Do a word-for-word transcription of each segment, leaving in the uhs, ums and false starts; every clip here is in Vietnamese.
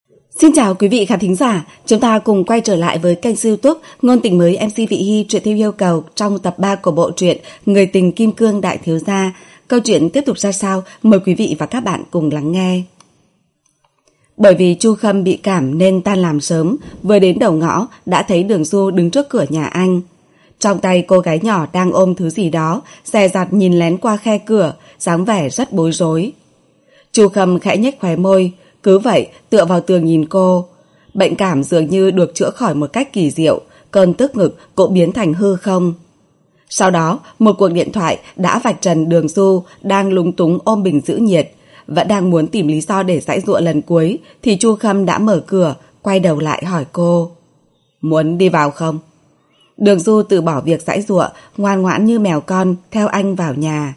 Xin chào quý vị khán thính giả, chúng ta cùng quay trở lại với kênh YouTube Ngôn Tình Mới em xê Vị Hy truyện theo yêu cầu trong tập ba của bộ truyện Người Tình Kim Cương Đại Thiếu Gia. Câu chuyện tiếp tục ra sao? Mời quý vị và các bạn cùng lắng nghe. Bởi vì Chu Khâm bị cảm nên tan làm sớm, vừa đến đầu ngõ đã thấy Đường Du đứng trước cửa nhà anh. Trong tay cô gái nhỏ đang ôm thứ gì đó, dè dặt nhìn lén qua khe cửa, dáng vẻ rất bối rối. Chu Khâm khẽ nhếch khóe môi, cứ vậy tựa vào tường nhìn cô. Bệnh cảm dường như được chữa khỏi một cách kỳ diệu, cơn tức ngực cũng biến thành hư không. Sau đó một cuộc điện thoại đã vạch trần Đường Du đang lúng túng ôm bình giữ nhiệt, vẫn đang muốn tìm lý do để giãy giụa lần cuối thì Chu Khâm đã mở cửa, quay đầu lại hỏi cô: Muốn đi vào không? Đường Du từ bỏ việc giãy giụa, ngoan ngoãn như mèo con theo anh vào nhà.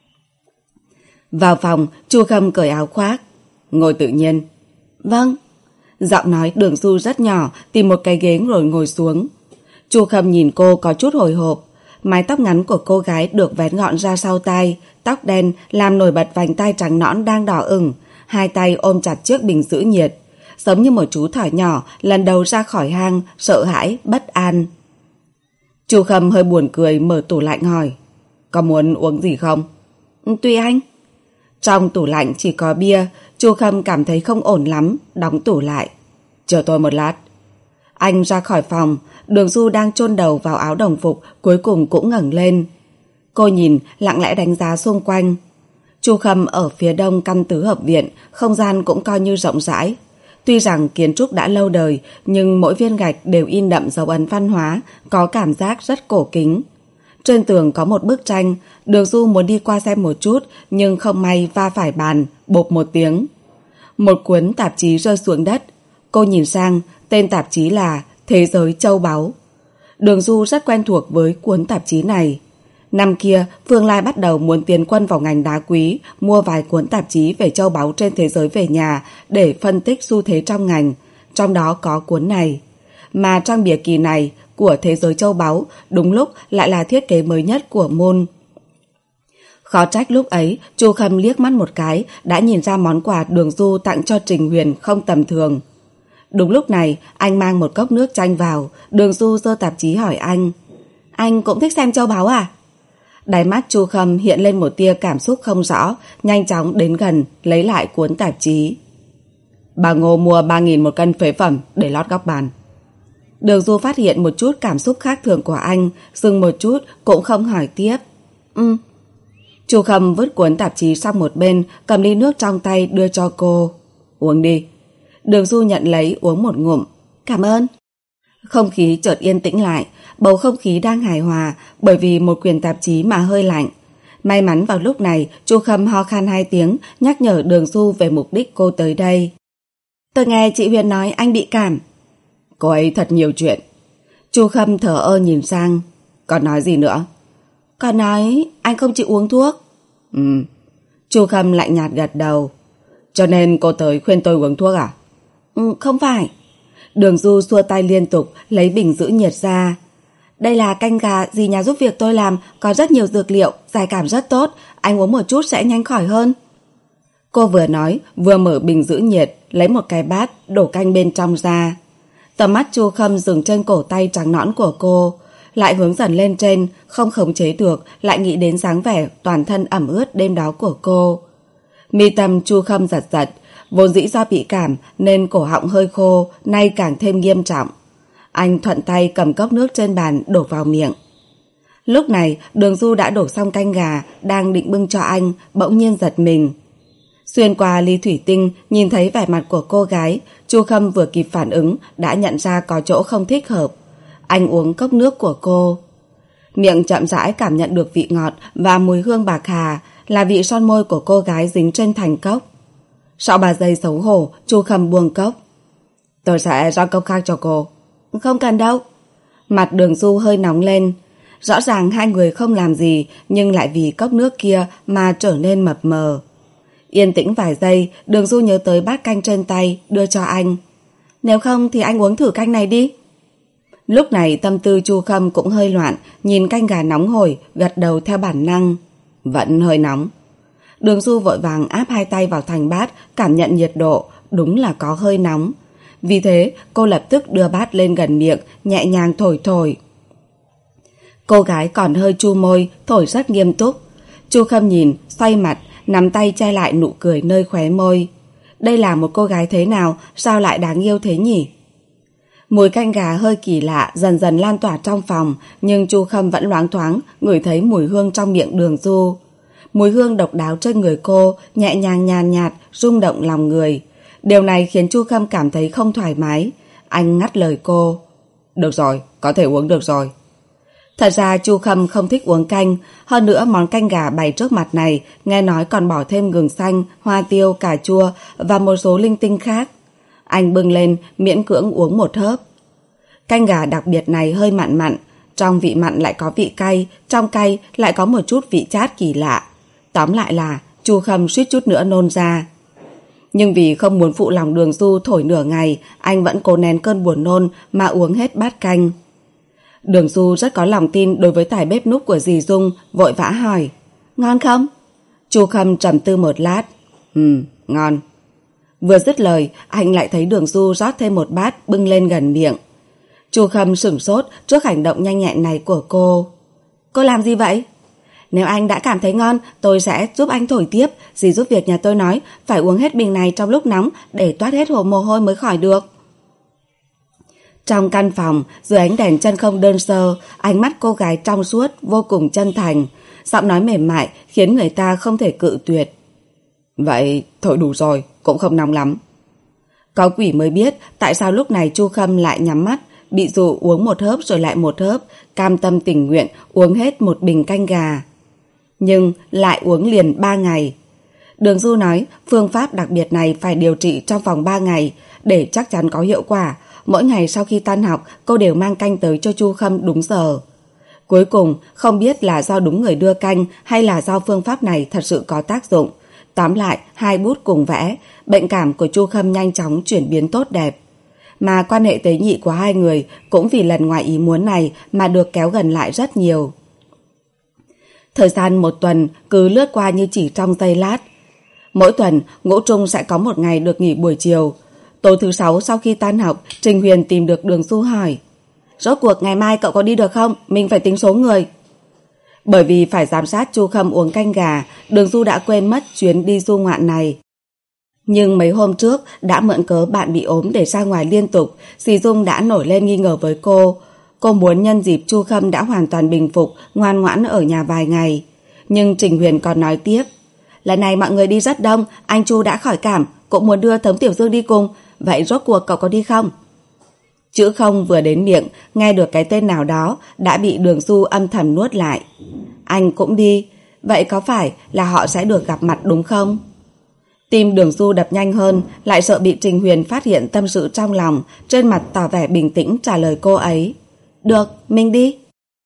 Vào phòng, Chu Khâm cởi áo khoác. Ngồi tự nhiên. Vâng. Giọng nói Đường Du rất nhỏ, tìm một cái ghế rồi ngồi xuống. Chu Khâm nhìn cô có chút hồi hộp. Mái tóc ngắn của cô gái được vén gọn ra sau tai, tóc đen làm nổi bật vành tai trắng nõn đang đỏ ửng, hai tay ôm chặt chiếc bình giữ nhiệt, giống như một chú thỏ nhỏ lần đầu ra khỏi hang, sợ hãi, bất an. Chu Khâm hơi buồn cười, mở tủ lạnh hỏi: Có muốn uống gì không? Tùy anh. Trong tủ lạnh chỉ có bia. Chu Khâm cảm thấy không ổn lắm, đóng tủ lại. Chờ tôi một lát. Anh ra khỏi phòng. Đường Du đang chôn đầu vào áo đồng phục cuối cùng cũng ngẩng lên. Cô nhìn, lặng lẽ đánh giá xung quanh. Chu Khâm ở phía đông căn tứ hợp viện, không gian cũng coi như rộng rãi. Tuy rằng kiến trúc đã lâu đời, nhưng mỗi viên gạch đều in đậm dấu ấn văn hóa, có cảm giác rất cổ kính. Trên tường có một bức tranh. Đường Du muốn đi qua xem một chút, nhưng không may va phải bàn, bộp một tiếng. Một cuốn tạp chí rơi xuống đất. Cô nhìn sang, tên tạp chí là Thế Giới Châu Báu. Đường Du rất quen thuộc với cuốn tạp chí này. Năm kia, Phương Lai bắt đầu muốn tiến quân vào ngành đá quý, mua vài cuốn tạp chí về châu báu trên thế giới về nhà để phân tích xu thế trong ngành. Trong đó có cuốn này. Mà trang bìa kỳ này của Thế Giới Châu Báu đúng lúc lại là thiết kế mới nhất của môn. Khó trách lúc ấy Chu Khâm liếc mắt một cái đã nhìn ra món quà Đường Du tặng cho Trình Huyền không tầm thường. Đúng lúc này anh mang một cốc nước chanh vào. Đường Du giơ tạp chí hỏi anh: Anh cũng thích xem châu báu à? Đáy mắt Chu Khâm hiện lên một tia cảm xúc không rõ, nhanh chóng đến gần lấy lại cuốn tạp chí. Bà Ngô mua ba nghìn một cân phế phẩm để lót góc bàn. Đường Du phát hiện một chút cảm xúc khác thường của anh, dừng một chút cũng không hỏi tiếp. Ừ. Chu Khâm vứt cuốn tạp chí sang một bên, cầm ly nước trong tay đưa cho cô. Uống đi. Đường Du nhận lấy uống một ngụm. Cảm ơn. Không khí chợt yên tĩnh lại, bầu không khí đang hài hòa bởi vì một quyển tạp chí mà hơi lạnh. May mắn vào lúc này Chu Khâm ho khan hai tiếng, nhắc nhở Đường Du về mục đích cô tới đây. Tôi nghe chị Huyền nói anh bị cảm. Cô ấy thật nhiều chuyện. Chu Khâm thở ơ nhìn sang. Còn nói gì nữa? Còn nói anh không chịu uống thuốc. Ừ. Chu Khâm lạnh nhạt gật đầu. Cho nên cô tới khuyên tôi uống thuốc à? Ừ, không phải. Đường Du xua tay liên tục, lấy bình giữ nhiệt ra. Đây là canh gà dì nhà giúp việc tôi làm, có rất nhiều dược liệu, giải cảm rất tốt, anh uống một chút sẽ nhanh khỏi hơn. Cô vừa nói, vừa mở bình giữ nhiệt, lấy một cái bát, đổ canh bên trong ra. Tầm mắt Chu Khâm dừng trên cổ tay trắng nõn của cô, lại hướng dần lên trên, không khống chế được, lại nghĩ đến dáng vẻ toàn thân ẩm ướt đêm đó của cô. Mi tâm Chu Khâm giật giật, vốn dĩ do bị cảm nên cổ họng hơi khô, nay càng thêm nghiêm trọng. Anh thuận tay cầm cốc nước trên bàn đổ vào miệng. Lúc này Đường Du đã đổ xong canh gà, đang định bưng cho anh, bỗng nhiên giật mình. Xuyên qua ly thủy tinh, nhìn thấy vẻ mặt của cô gái, Chu Khâm vừa kịp phản ứng, đã nhận ra có chỗ không thích hợp. Anh uống cốc nước của cô. Miệng chậm rãi cảm nhận được vị ngọt và mùi hương bạc hà, là vị son môi của cô gái dính trên thành cốc. Sau ba giây xấu hổ, Chu Khâm buông cốc. Tôi sẽ rót cốc khác cho cô. Không cần đâu. Mặt Đường Du hơi nóng lên. Rõ ràng hai người không làm gì, nhưng lại vì cốc nước kia mà trở nên mập mờ. Yên tĩnh vài giây, Đường Du nhớ tới bát canh trên tay, đưa cho anh. Nếu không thì anh uống thử canh này đi. Lúc này tâm tư Chu Khâm cũng hơi loạn, nhìn canh gà nóng hổi, gật đầu theo bản năng. Vẫn hơi nóng. Đường Du vội vàng áp hai tay vào thành bát, cảm nhận nhiệt độ, đúng là có hơi nóng. Vì thế cô lập tức đưa bát lên gần miệng, nhẹ nhàng thổi thổi. Cô gái còn hơi chu môi, thổi rất nghiêm túc. Chu Khâm nhìn, xoay mặt, nắm tay che lại nụ cười nơi khóe môi. Đây là một cô gái thế nào, sao lại đáng yêu thế nhỉ? Mùi canh gà hơi kỳ lạ dần dần lan tỏa trong phòng, nhưng Chu Khâm vẫn loáng thoáng ngửi thấy mùi hương trong miệng Đường Du. Mùi hương độc đáo trên người cô, nhẹ nhàng nhàn nhạt, rung động lòng người. Điều này khiến Chu Khâm cảm thấy không thoải mái. Anh ngắt lời cô. Được rồi, có thể uống được rồi. Thật ra Chu Khâm không thích uống canh, hơn nữa món canh gà bày trước mặt này nghe nói còn bỏ thêm gừng xanh, hoa tiêu, cà chua và một số linh tinh khác. Anh bưng lên, miễn cưỡng uống một hớp. Canh gà đặc biệt này hơi mặn mặn, trong vị mặn lại có vị cay, trong cay lại có một chút vị chát kỳ lạ. Tóm lại là Chu Khâm suýt chút nữa nôn ra. Nhưng vì không muốn phụ lòng Đường Du thổi nửa ngày, anh vẫn cố nén cơn buồn nôn mà uống hết bát canh. Đường Du rất có lòng tin đối với tài bếp núc của dì Dung, vội vã hỏi. Ngon không? Chu Khâm trầm tư một lát. Ừ, ngon. Vừa dứt lời, anh lại thấy Đường Du rót thêm một bát bưng lên gần miệng. Chu Khâm sửng sốt trước hành động nhanh nhẹn này của cô. Cô làm gì vậy? Nếu anh đã cảm thấy ngon, tôi sẽ giúp anh thổi tiếp. Dì giúp việc nhà tôi nói phải uống hết bình này trong lúc nóng để toát hết hồ mồ hôi mới khỏi được. Trong căn phòng, dưới ánh đèn chân không đơn sơ, ánh mắt cô gái trong suốt, vô cùng chân thành. Giọng nói mềm mại khiến người ta không thể cự tuyệt. Vậy thổi đủ rồi, cũng không nóng lắm. Có quỷ mới biết tại sao lúc này Chu Khâm lại nhắm mắt, bị dụ uống một hớp rồi lại một hớp, cam tâm tình nguyện uống hết một bình canh gà. Nhưng lại uống liền ba ngày. Đường Du nói phương pháp đặc biệt này phải điều trị trong vòng ba ngày để chắc chắn có hiệu quả. Mỗi ngày sau khi tan học, cô đều mang canh tới cho Chu Khâm đúng giờ. Cuối cùng, không biết là do đúng người đưa canh hay là do phương pháp này thật sự có tác dụng. Tóm lại, hai bút cùng vẽ, bệnh cảm của Chu Khâm nhanh chóng chuyển biến tốt đẹp. Mà quan hệ tế nhị của hai người cũng vì lần ngoài ý muốn này mà được kéo gần lại rất nhiều. Thời gian một tuần cứ lướt qua như chỉ trong giây lát. Mỗi tuần, Ngũ Trung sẽ có một ngày được nghỉ buổi chiều. Tối thứ sáu sau khi tan học, Trình Huyền tìm được Đường Du hỏi. Rốt cuộc ngày mai cậu có đi được không? Mình phải tính số người. Bởi vì phải giám sát Chu Khâm uống canh gà, Đường Du đã quên mất chuyến đi du ngoạn này. Nhưng mấy hôm trước đã mượn cớ bạn bị ốm để ra ngoài liên tục, dì Dung đã nổi lên nghi ngờ với cô. Cô muốn nhân dịp Chu Khâm đã hoàn toàn bình phục, ngoan ngoãn ở nhà vài ngày. Nhưng Trình Huyền còn nói tiếp. Lần này mọi người đi rất đông, anh Chu đã khỏi cảm, cũng muốn đưa Tống Tiểu Dương đi cùng. Vậy rốt cuộc cậu có đi không? Chữ không vừa đến miệng, nghe được cái tên nào đó đã bị Đường Du âm thầm nuốt lại. Anh cũng đi. Vậy có phải là họ sẽ được gặp mặt đúng không? Tim Đường Du đập nhanh hơn, lại sợ bị Trình Huyền phát hiện tâm sự trong lòng, trên mặt tỏ vẻ bình tĩnh trả lời cô ấy. Được, mình đi.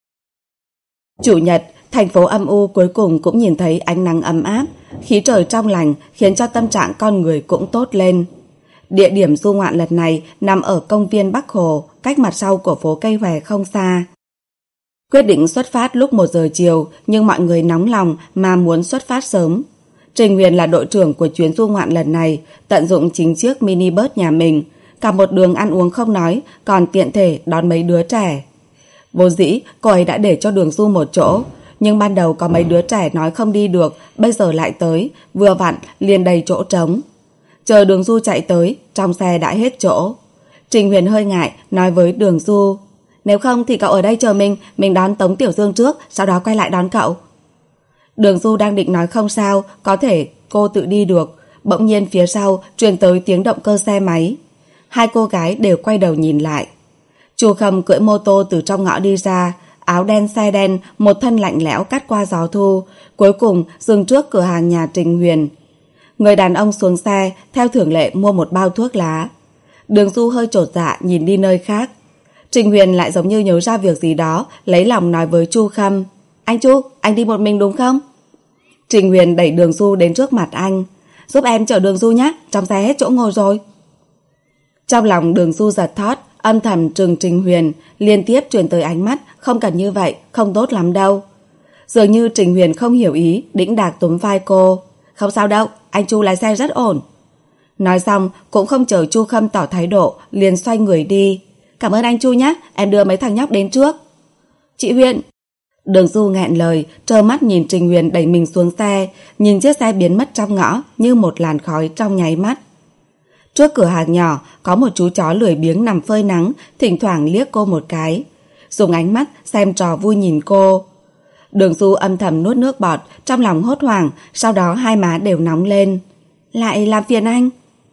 Chủ nhật, thành phố âm u cuối cùng cũng nhìn thấy ánh nắng ấm áp, khí trời trong lành khiến cho tâm trạng con người cũng tốt lên. Địa điểm du ngoạn lần này nằm ở công viên Bắc Hồ, cách mặt sau của phố Cây Hòe không xa. Quyết định xuất phát lúc một giờ chiều, nhưng mọi người nóng lòng mà muốn xuất phát sớm. Trình Huyền là đội trưởng của chuyến du ngoạn lần này, tận dụng chính chiếc mini bus nhà mình, cả một đường ăn uống không nói, còn tiện thể đón mấy đứa trẻ. Vô dĩ, cô ấy đã để cho Đường Du một chỗ, nhưng ban đầu có mấy đứa trẻ nói không đi được, bây giờ lại tới, vừa vặn liền đầy chỗ trống. Chờ Đường Du chạy tới, trong xe đã hết chỗ. Trình Huyền hơi ngại, nói với Đường Du, nếu không thì cậu ở đây chờ mình, mình đón Tống Tiểu Dương trước, sau đó quay lại đón cậu. Đường Du đang định nói không sao, có thể cô tự đi được. Bỗng nhiên phía sau truyền tới tiếng động cơ xe máy. Hai cô gái đều quay đầu nhìn lại. Chu Khâm cưỡi mô tô từ trong ngõ đi ra, áo đen xe đen, một thân lạnh lẽo cắt qua gió thu, cuối cùng dừng trước cửa hàng nhà Trình Huyền. Người đàn ông xuống xe, theo thường lệ mua một bao thuốc lá. Đường Du hơi chột dạ nhìn đi nơi khác. Trình Huyền lại giống như nhớ ra việc gì đó, lấy lòng nói với Chu Khâm. Anh Chu, anh đi một mình đúng không? Trình Huyền đẩy Đường Du đến trước mặt anh. Giúp em chở Đường Du nhé, trong xe hết chỗ ngồi rồi. Trong lòng Đường Du giật thót, âm thầm trừng Trình Huyền, liên tiếp truyền tới ánh mắt, không cần như vậy, không tốt lắm đâu. Dường như Trình Huyền không hiểu ý, đĩnh đạc túm vai cô. Không sao đâu, anh Chu lái xe rất ổn. Nói xong cũng không chờ Chu Khâm tỏ thái độ, liền xoay người đi. Cảm ơn anh Chu nhé, em đưa mấy thằng nhóc đến trước. Chị Huyền. Đường Du nghẹn lời, trơ mắt nhìn Trình Huyền đẩy mình xuống xe, nhìn chiếc xe biến mất trong ngõ như một làn khói trong nháy mắt. Trước cửa hàng nhỏ có một chú chó lười biếng nằm phơi nắng, thỉnh thoảng liếc cô một cái, dùng ánh mắt xem trò vui nhìn cô. Đường Du âm thầm nuốt nước bọt, trong lòng hốt hoảng, sau đó hai má đều nóng lên. Lại làm phiền anh.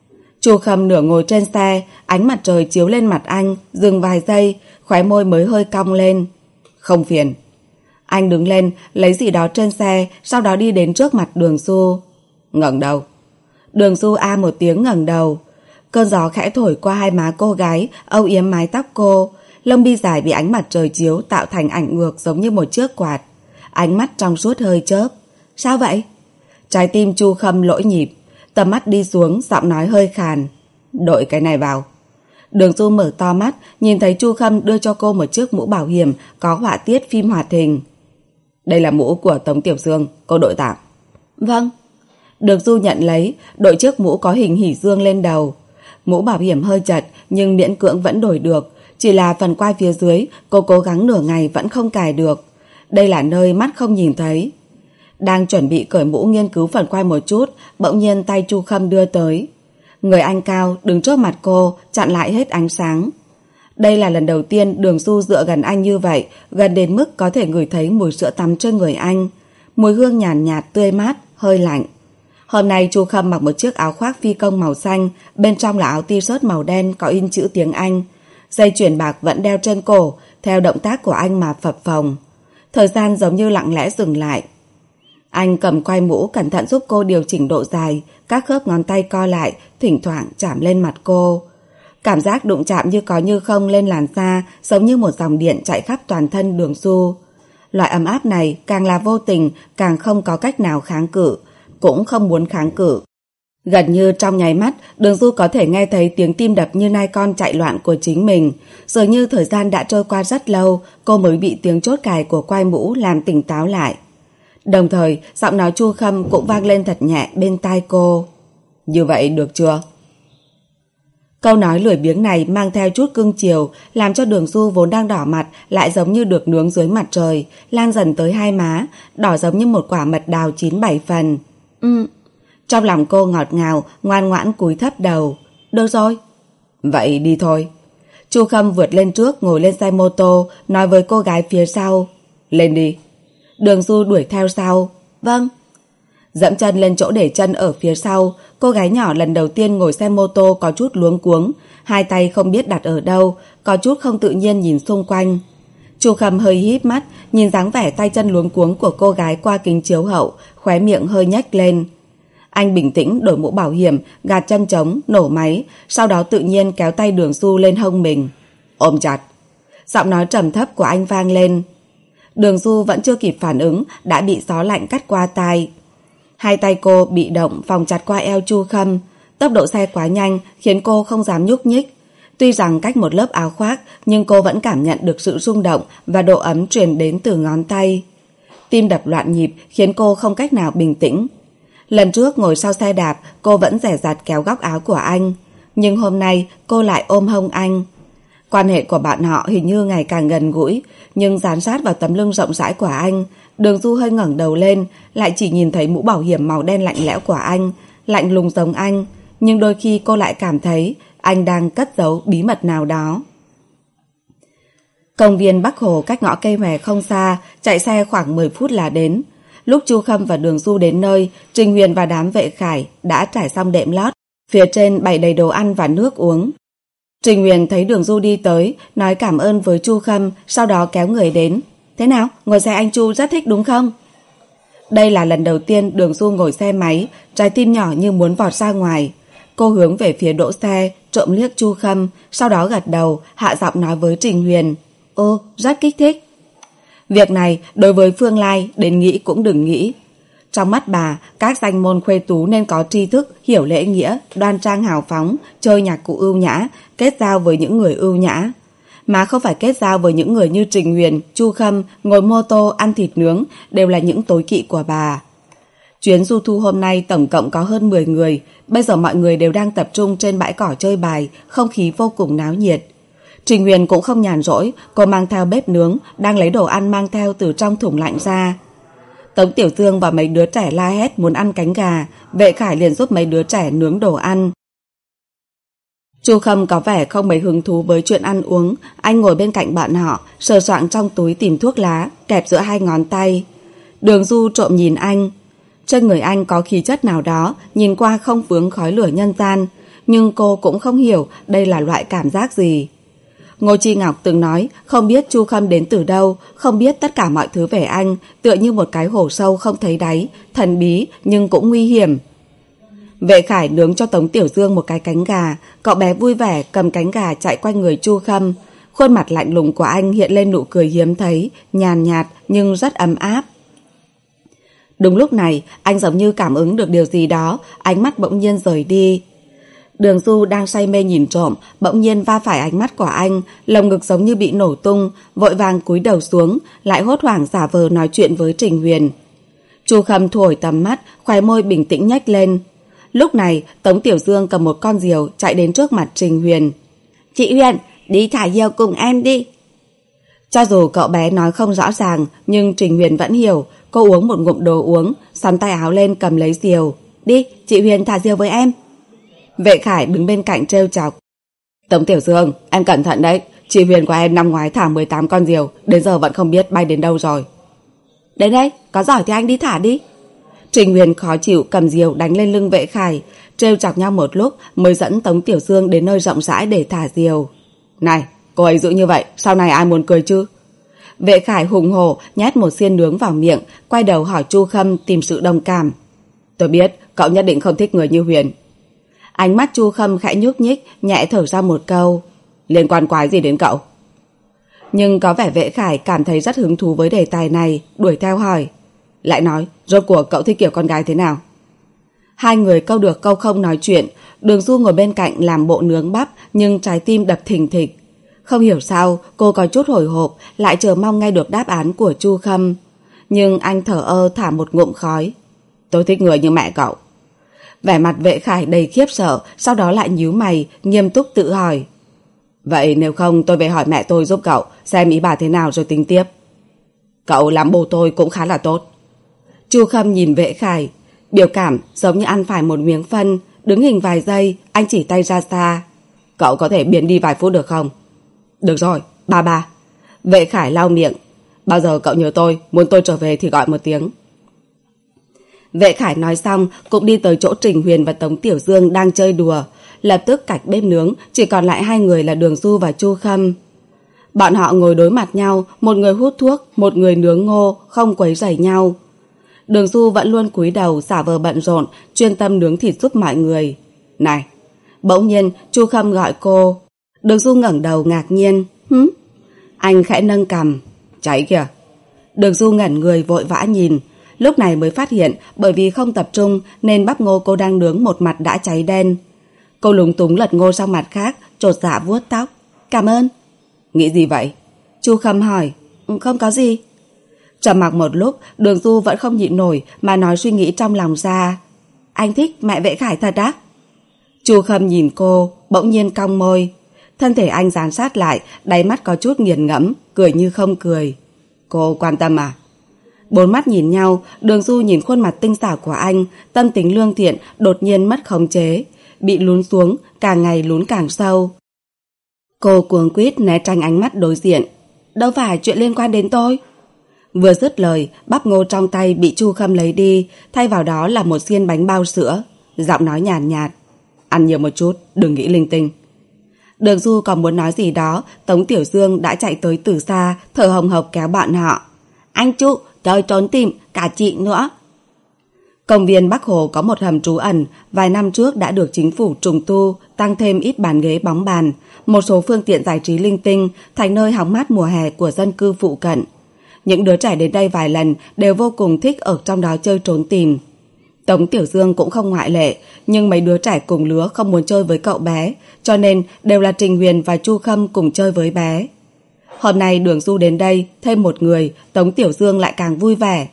Chu Khâm nửa ngồi trên xe, ánh mặt trời chiếu lên mặt anh, dừng vài giây, khóe môi mới hơi cong lên. Không phiền. Anh đứng lên, lấy gì đó trên xe, sau đó đi đến trước mặt Đường Du. Ngẩng đầu. Đường Du a một tiếng ngẩng đầu. Cơn gió khẽ thổi qua hai má cô gái, âu yếm mái tóc cô. Lông mi dài bị ánh mặt trời chiếu tạo thành ảnh ngược giống như một chiếc quạt. Ánh mắt trong suốt hơi chớp. Sao vậy? Trái tim Chu Khâm lỗi nhịp, tầm mắt đi xuống, giọng nói hơi khàn. Đội cái này vào. Đường Du mở to mắt, nhìn thấy Chu Khâm đưa cho cô một chiếc mũ bảo hiểm có họa tiết phim hoạt hình. Đây là mũ của Tống Tiểu Dương, cô đội tạm. Vâng. Đường Du nhận lấy, đội chiếc mũ có hình hỉ dương lên đầu. Mũ bảo hiểm hơi chật nhưng miễn cưỡng vẫn đổi được, chỉ là phần quai phía dưới cô cố gắng nửa ngày vẫn không cài được. Đây là nơi mắt không nhìn thấy. Đang chuẩn bị cởi mũ nghiên cứu phần quai một chút, bỗng nhiên tay Chu Khâm đưa tới. Người anh cao đứng trước mặt cô, chặn lại hết ánh sáng. Đây là lần đầu tiên Đường Du dựa gần anh như vậy, gần đến mức có thể ngửi thấy mùi sữa tắm trên người anh. Mùi hương nhàn nhạt, nhạt, tươi mát, hơi lạnh. Hôm nay Chu Khâm mặc một chiếc áo khoác phi công màu xanh, bên trong là áo t-shirt màu đen có in chữ tiếng Anh. Dây chuyền bạc vẫn đeo trên cổ, theo động tác của anh mà phập phồng. Thời gian giống như lặng lẽ dừng lại. Anh cầm quai mũ cẩn thận giúp cô điều chỉnh độ dài, các khớp ngón tay co lại, thỉnh thoảng chạm lên mặt cô. Cảm giác đụng chạm như có như không lên làn da, giống như một dòng điện chạy khắp toàn thân Đường Du. Loại ấm áp này càng là vô tình, càng không có cách nào kháng cự, cũng không muốn kháng cự. Gần như trong nháy mắt, Đường Du có thể nghe thấy tiếng tim đập như nai con chạy loạn của chính mình. Dường như thời gian đã trôi qua rất lâu, cô mới bị tiếng chốt cài của quai mũ làm tỉnh táo lại. Đồng thời, giọng nói Chu Khâm cũng vang lên thật nhẹ bên tai cô. Như vậy được chưa? Câu nói lười biếng này mang theo chút cưng chiều, làm cho Đường Du vốn đang đỏ mặt lại giống như được nướng dưới mặt trời, lan dần tới hai má, đỏ giống như một quả mật đào chín bảy phần. Ừ. Trong lòng cô ngọt ngào, ngoan ngoãn cúi thấp đầu. Được rồi. Vậy đi thôi. Chu Khâm vượt lên trước, ngồi lên xe mô tô, nói với cô gái phía sau. Lên đi. Đường Du đuổi theo sau. Vâng. Dẫm chân lên chỗ để chân ở phía sau, cô gái nhỏ lần đầu tiên ngồi xe mô tô có chút luống cuống, hai tay không biết đặt ở đâu, có chút không tự nhiên nhìn xung quanh. Chu Khâm hơi híp mắt, nhìn dáng vẻ tay chân luống cuống của cô gái qua kính chiếu hậu, khóe miệng hơi nhếch lên. Anh bình tĩnh đổi mũ bảo hiểm, gạt chân trống, nổ máy, sau đó tự nhiên kéo tay Đường Du lên hông mình. Ôm chặt. Giọng nói trầm thấp của anh vang lên. Đường Du vẫn chưa kịp phản ứng, đã bị gió lạnh cắt qua tai. Hai tay cô bị động vòng chặt qua eo Chu Khâm. Tốc độ xe quá nhanh khiến cô không dám nhúc nhích. Tuy rằng cách một lớp áo khoác, nhưng cô vẫn cảm nhận được sự rung động và độ ấm truyền đến từ ngón tay. Tim đập loạn nhịp khiến cô không cách nào bình tĩnh. Lần trước ngồi sau xe đạp, cô vẫn dè dặt kéo góc áo của anh. Nhưng hôm nay cô lại ôm hông anh. Quan hệ của bạn họ hình như ngày càng gần gũi, nhưng dán sát vào tấm lưng rộng rãi của anh. Đường Du hơi ngẩng đầu lên, lại chỉ nhìn thấy mũ bảo hiểm màu đen lạnh lẽo của anh, lạnh lùng giống anh. Nhưng đôi khi cô lại cảm thấy anh đang cất giấu bí mật nào đó. Công viên Bắc Hồ cách ngõ cây hòe không xa, chạy xe khoảng mười phút là đến. Lúc Chu Khâm và Đường Du đến nơi, Trình Huyền và đám vệ khải đã trải xong đệm lót, phía trên bày đầy đồ ăn và nước uống. Trình Huyền thấy Đường Du đi tới, nói cảm ơn với Chu Khâm, sau đó kéo người đến. Thế nào, ngồi xe anh Chu rất thích đúng không? Đây là lần đầu tiên Đường Du ngồi xe máy, trái tim nhỏ như muốn vọt ra ngoài. Cô hướng về phía đỗ xe, trộm liếc Chu Khâm, sau đó gật đầu, hạ giọng nói với Trình Huyền. Ô, rất kích thích. Việc này đối với Phương Lai đến nghĩ cũng đừng nghĩ. Trong mắt bà, các danh môn khuê tú nên có tri thức, hiểu lễ nghĩa, đoan trang hào phóng, chơi nhạc cụ ưu nhã, kết giao với những người ưu nhã. Mà không phải kết giao với những người như Trình Huyền, Chu Khâm, ngồi mô tô, ăn thịt nướng, đều là những tối kỵ của bà. Chuyến du thu hôm nay tổng cộng có hơn mười người, bây giờ mọi người đều đang tập trung trên bãi cỏ chơi bài, không khí vô cùng náo nhiệt. Trình Huyền cũng không nhàn rỗi, cô mang theo bếp nướng, đang lấy đồ ăn mang theo từ trong thùng lạnh ra. Tống Tiểu Dương và mấy đứa trẻ la hét muốn ăn cánh gà, Vệ Khải liền giúp mấy đứa trẻ nướng đồ ăn. Chu Khâm có vẻ không mấy hứng thú với chuyện ăn uống, anh ngồi bên cạnh bạn họ, sờ soạng trong túi tìm thuốc lá, kẹp giữa hai ngón tay. Đường Du trộm nhìn anh. Trên người anh có khí chất nào đó, nhìn qua không vướng khói lửa nhân gian, nhưng cô cũng không hiểu đây là loại cảm giác gì. Ngô Chi Ngọc từng nói không biết Chu Khâm đến từ đâu, không biết tất cả mọi thứ về anh, tựa như một cái hổ sâu không thấy đáy, thần bí nhưng cũng nguy hiểm. Vệ Khải nướng cho Tống Tiểu Dương một cái cánh gà, cậu bé vui vẻ cầm cánh gà chạy quanh người Chu Khâm. Khuôn mặt lạnh lùng của anh hiện lên nụ cười hiếm thấy, nhàn nhạt nhưng rất ấm áp. Đúng lúc này, anh giống như cảm ứng được điều gì đó, ánh mắt bỗng nhiên rời đi. Đường Du đang say mê nhìn trộm, bỗng nhiên va phải ánh mắt của anh, lồng ngực giống như bị nổ tung, vội vàng cúi đầu xuống, lại hốt hoảng giả vờ nói chuyện với Trình Huyền. Chu Khâm thu hồi tầm mắt, khóe môi bình tĩnh nhếch lên. Lúc này, Tống Tiểu Dương cầm một con diều chạy đến trước mặt Trình Huyền. Chị Huyền, đi thả diều cùng em đi. Cho dù cậu bé nói không rõ ràng, nhưng Trình Huyền vẫn hiểu. Cô uống một ngụm đồ uống, xắn tay áo lên cầm lấy diều. Đi, chị Huyền thả diều với em. Vệ Khải đứng bên cạnh trêu chọc. Tống Tiểu Dương, em cẩn thận đấy. Chị Huyền của em năm ngoái thả mười tám con diều, đến giờ vẫn không biết bay đến đâu rồi. Đến đây, có giỏi thì anh đi thả đi. Trình Huyền khó chịu cầm diều đánh lên lưng Vệ Khải, trêu chọc nhau một lúc mới dẫn Tống Tiểu Dương đến nơi rộng rãi để thả diều. Này, cô ấy giữ như vậy, sau này ai muốn cười chứ? Vệ Khải hùng hổ nhét một xiên nướng vào miệng, quay đầu hỏi Chu Khâm tìm sự đồng cảm. Tôi biết, cậu nhất định không thích người như Huyền. Ánh mắt Chu Khâm khẽ nhúc nhích, nhẹ thở ra một câu. Liên quan quái gì đến cậu? Nhưng có vẻ Vệ Khải cảm thấy rất hứng thú với đề tài này, đuổi theo hỏi. Lại nói, rốt cuộc cậu thích kiểu con gái thế nào? Hai người câu được câu không nói chuyện. Đường Du ngồi bên cạnh làm bộ nướng bắp, nhưng trái tim đập thình thịch. Không hiểu sao cô có chút hồi hộp, lại chờ mong nghe được đáp án của Chu Khâm. Nhưng anh thở ơ thả một ngụm khói. Tôi thích người như mẹ cậu. Vẻ mặt Vệ Khải đầy khiếp sợ, sau đó lại nhíu mày, nghiêm túc tự hỏi. Vậy nếu không tôi về hỏi mẹ tôi giúp cậu, xem ý bà thế nào rồi tính tiếp. Cậu làm bố tôi cũng khá là tốt. Chu Khâm nhìn Vệ Khải, biểu cảm giống như ăn phải một miếng phân. Đứng hình vài giây, anh chỉ tay ra xa. Cậu có thể biến đi vài phút được không? Được rồi, ba ba. Vệ Khải lau miệng. Bao giờ cậu nhớ tôi, muốn tôi trở về thì gọi một tiếng. Vệ Khải nói xong cũng đi tới chỗ Trình Huyền và Tống Tiểu Dương đang chơi đùa. Lập tức cạch bếp nướng, chỉ còn lại hai người là Đường Du và Chu Khâm. Bọn họ ngồi đối mặt nhau, một người hút thuốc, một người nướng ngô, không quấy rầy nhau. Đường Du vẫn luôn cúi đầu giả vờ bận rộn, chuyên tâm nướng thịt giúp mọi người. Này! Bỗng nhiên Chu Khâm gọi cô. Đường Du ngẩng đầu ngạc nhiên. Hứ? Anh khẽ nâng cằm. Cháy kìa! Đường Du ngẩn người vội vã nhìn. Lúc này mới phát hiện bởi vì không tập trung nên bắp ngô cô đang nướng một mặt đã cháy đen. Cô lúng túng lật ngô sang mặt khác, chột dạ vuốt tóc. Cảm ơn. Nghĩ gì vậy? Chu Khâm hỏi. Không có gì. Trầm mặc một lúc, Đường Du vẫn không nhịn nổi mà nói suy nghĩ trong lòng ra. Anh thích mẹ Vệ Khải thật á? Chu Khâm nhìn cô, bỗng nhiên cong môi. Thân thể anh dán sát lại, đáy mắt có chút nghiền ngẫm, cười như không cười. Cô quan tâm à? Bốn mắt nhìn nhau, Đường Du nhìn khuôn mặt tinh xảo của anh, tâm tính lương thiện đột nhiên mất khống chế, bị lún xuống, càng ngày lún càng sâu. Cô cuống quýt né tránh ánh mắt đối diện. Đâu phải chuyện liên quan đến tôi. Vừa dứt lời, bắp ngô trong tay bị Chu Khâm lấy đi, thay vào đó là một xiên bánh bao sữa. Giọng nói nhàn nhạt, nhạt. Ăn nhiều một chút, đừng nghĩ linh tinh. Đường Du còn muốn nói gì đó, Tống Tiểu Dương đã chạy tới từ xa, thở hồng hộc kéo bọn họ. Anh Chu, chơi trốn tìm, cả chị nữa. Công viên Bắc Hồ có một hầm trú ẩn, vài năm trước đã được chính phủ trùng tu, tăng thêm ít bàn ghế bóng bàn, một số phương tiện giải trí linh tinh, thành nơi hóng mát mùa hè của dân cư phụ cận. Những đứa trẻ đến đây vài lần đều vô cùng thích ở trong đó chơi trốn tìm. Tống Tiểu Dương cũng không ngoại lệ, nhưng mấy đứa trẻ cùng lứa không muốn chơi với cậu bé, cho nên đều là Trình Huyền và Chu Khâm cùng chơi với bé. Hôm nay Đường Du đến đây, thêm một người, Tống Tiểu Dương lại càng vui vẻ.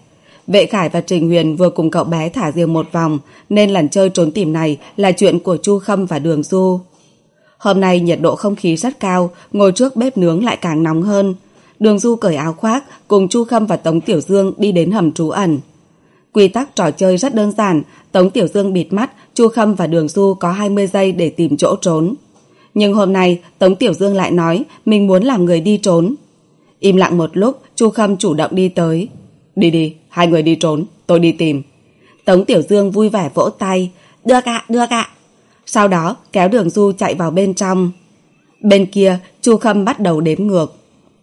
Vệ Khải và Trình Huyền vừa cùng cậu bé thả diều một vòng, nên lần chơi trốn tìm này là chuyện của Chu Khâm và Đường Du. Hôm nay nhiệt độ không khí rất cao, ngồi trước bếp nướng lại càng nóng hơn. Đường Du cởi áo khoác, cùng Chu Khâm và Tống Tiểu Dương đi đến hầm trú ẩn. Quy tắc trò chơi rất đơn giản, Tống Tiểu Dương bịt mắt, Chu Khâm và Đường Du có hai mươi giây để tìm chỗ trốn. Nhưng hôm nay Tống Tiểu Dương lại nói mình muốn làm người đi trốn. Im lặng một lúc, Chu Khâm chủ động đi tới. Đi đi, hai người đi trốn, tôi đi tìm. Tống Tiểu Dương vui vẻ vỗ tay. Được ạ, được ạ. Sau đó kéo Đường Du chạy vào bên trong. Bên kia, Chu Khâm bắt đầu đếm ngược.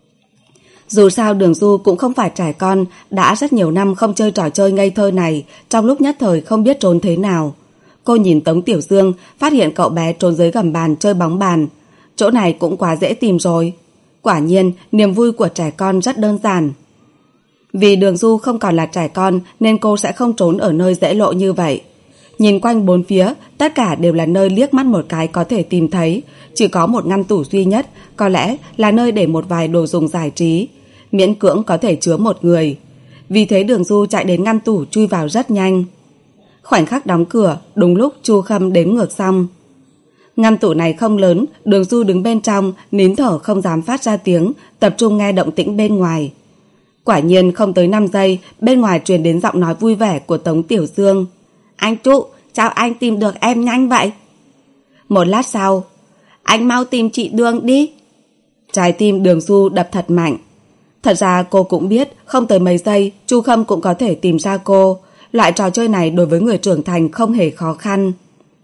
Dù sao Đường Du cũng không phải trẻ con, đã rất nhiều năm không chơi trò chơi ngây thơ này, trong lúc nhất thời không biết trốn thế nào. Cô nhìn Tống Tiểu Dương, phát hiện cậu bé trốn dưới gầm bàn chơi bóng bàn. Chỗ này cũng quá dễ tìm rồi. Quả nhiên, niềm vui của trẻ con rất đơn giản. Vì Đường Du không còn là trẻ con nên cô sẽ không trốn ở nơi dễ lộ như vậy. Nhìn quanh bốn phía, tất cả đều là nơi liếc mắt một cái có thể tìm thấy. Chỉ có một ngăn tủ duy nhất, có lẽ là nơi để một vài đồ dùng giải trí. Miễn cưỡng có thể chứa một người. Vì thế Đường Du chạy đến ngăn tủ chui vào rất nhanh. Khoảnh khắc đóng cửa, đúng lúc Chu Khâm đếm ngược xong. Ngăn tủ này không lớn, Đường Du đứng bên trong, nín thở không dám phát ra tiếng, tập trung nghe động tĩnh bên ngoài. Quả nhiên không tới năm giây, bên ngoài truyền đến giọng nói vui vẻ của Tống Tiểu Dương. Anh Trụ, sao anh tìm được em nhanh vậy? Một lát sau, anh mau tìm chị Đường đi. Trái tim Đường Du đập thật mạnh. Thật ra cô cũng biết, không tới mấy giây, Chu Khâm cũng có thể tìm ra cô. Loại trò chơi này đối với người trưởng thành không hề khó khăn.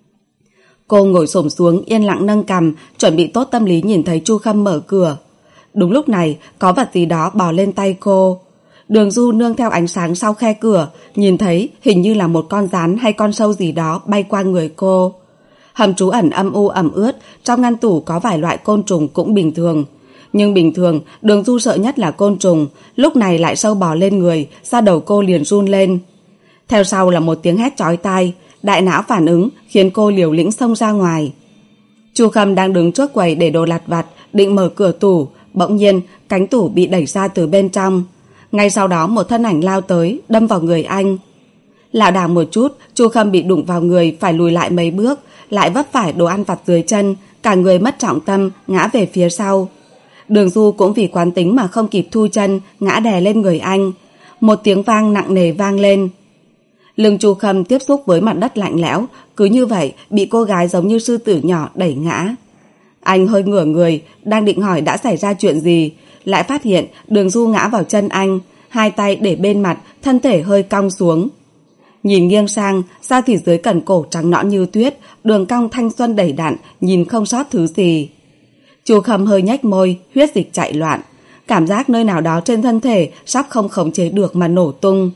Cô ngồi xổm xuống yên lặng nâng cằm, chuẩn bị tốt tâm lý nhìn thấy Chu Khâm mở cửa. Đúng lúc này, có vật gì đó bò lên tay cô. Đường Du nương theo ánh sáng sau khe cửa, nhìn thấy hình như là một con rắn hay con sâu gì đó bay qua người cô. Hầm trú ẩn âm u ẩm ướt, trong ngăn tủ có vài loại côn trùng cũng bình thường. Nhưng bình thường, Đường Du sợ nhất là côn trùng, lúc này lại sâu bò lên người, da đầu cô liền run lên. Theo sau là một tiếng hét chói tai, đại não phản ứng khiến cô liều lĩnh xông ra ngoài. Chu Khâm đang đứng trước quầy để đồ lặt vặt, định mở cửa tủ, bỗng nhiên cánh tủ bị đẩy ra từ bên trong. Ngay sau đó một thân ảnh lao tới, đâm vào người anh. Lảo đảo một chút, Chu Khâm bị đụng vào người, phải lùi lại mấy bước, lại vấp phải đồ ăn vặt dưới chân, cả người mất trọng tâm, ngã về phía sau. Đường Du cũng vì quán tính mà không kịp thu chân, ngã đè lên người anh. Một tiếng vang nặng nề vang lên. Lưng Chu Khâm tiếp xúc với mặt đất lạnh lẽo, cứ như vậy bị cô gái giống như sư tử nhỏ đẩy ngã. Anh hơi ngửa người, đang định hỏi đã xảy ra chuyện gì, lại phát hiện Đường Du ngã vào chân anh, hai tay để bên mặt, thân thể hơi cong xuống. Nhìn nghiêng sang, da thịt dưới cẩn cổ trắng nõn như tuyết, đường cong thanh xuân đầy đặn, nhìn không sót thứ gì. Chu Khâm hơi nhếch môi, huyết dịch chạy loạn, cảm giác nơi nào đó trên thân thể sắp không khống chế được mà nổ tung.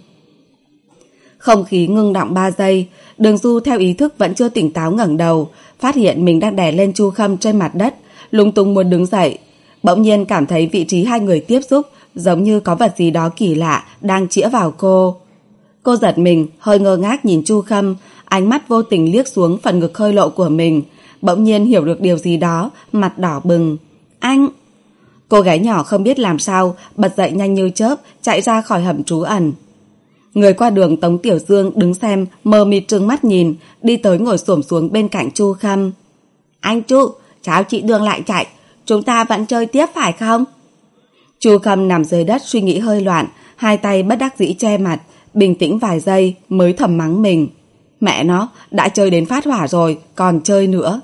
Không khí ngưng đọng ba giây, Đường Du theo ý thức vẫn chưa tỉnh táo ngẩng đầu, phát hiện mình đang đè lên Chu Khâm trên mặt đất, lung tung muốn đứng dậy. Bỗng nhiên cảm thấy vị trí hai người tiếp xúc giống như có vật gì đó kỳ lạ đang chĩa vào cô. Cô giật mình, hơi ngơ ngác nhìn Chu Khâm, ánh mắt vô tình liếc xuống phần ngực hơi lộ của mình. Bỗng nhiên hiểu được điều gì đó, mặt đỏ bừng. Anh! Cô gái nhỏ không biết làm sao, bật dậy nhanh như chớp, chạy ra khỏi hầm trú ẩn. Người qua đường Tống Tiểu Dương đứng xem, mờ mịt trừng mắt nhìn, đi tới ngồi xổm xuống bên cạnh Chu Khâm. Anh Chu, cháu chị Đường lại chạy, chúng ta vẫn chơi tiếp phải không? Chu Khâm nằm dưới đất suy nghĩ hơi loạn, hai tay bất đắc dĩ che mặt, bình tĩnh vài giây mới thầm mắng mình. Mẹ nó, đã chơi đến phát hỏa rồi, còn chơi nữa.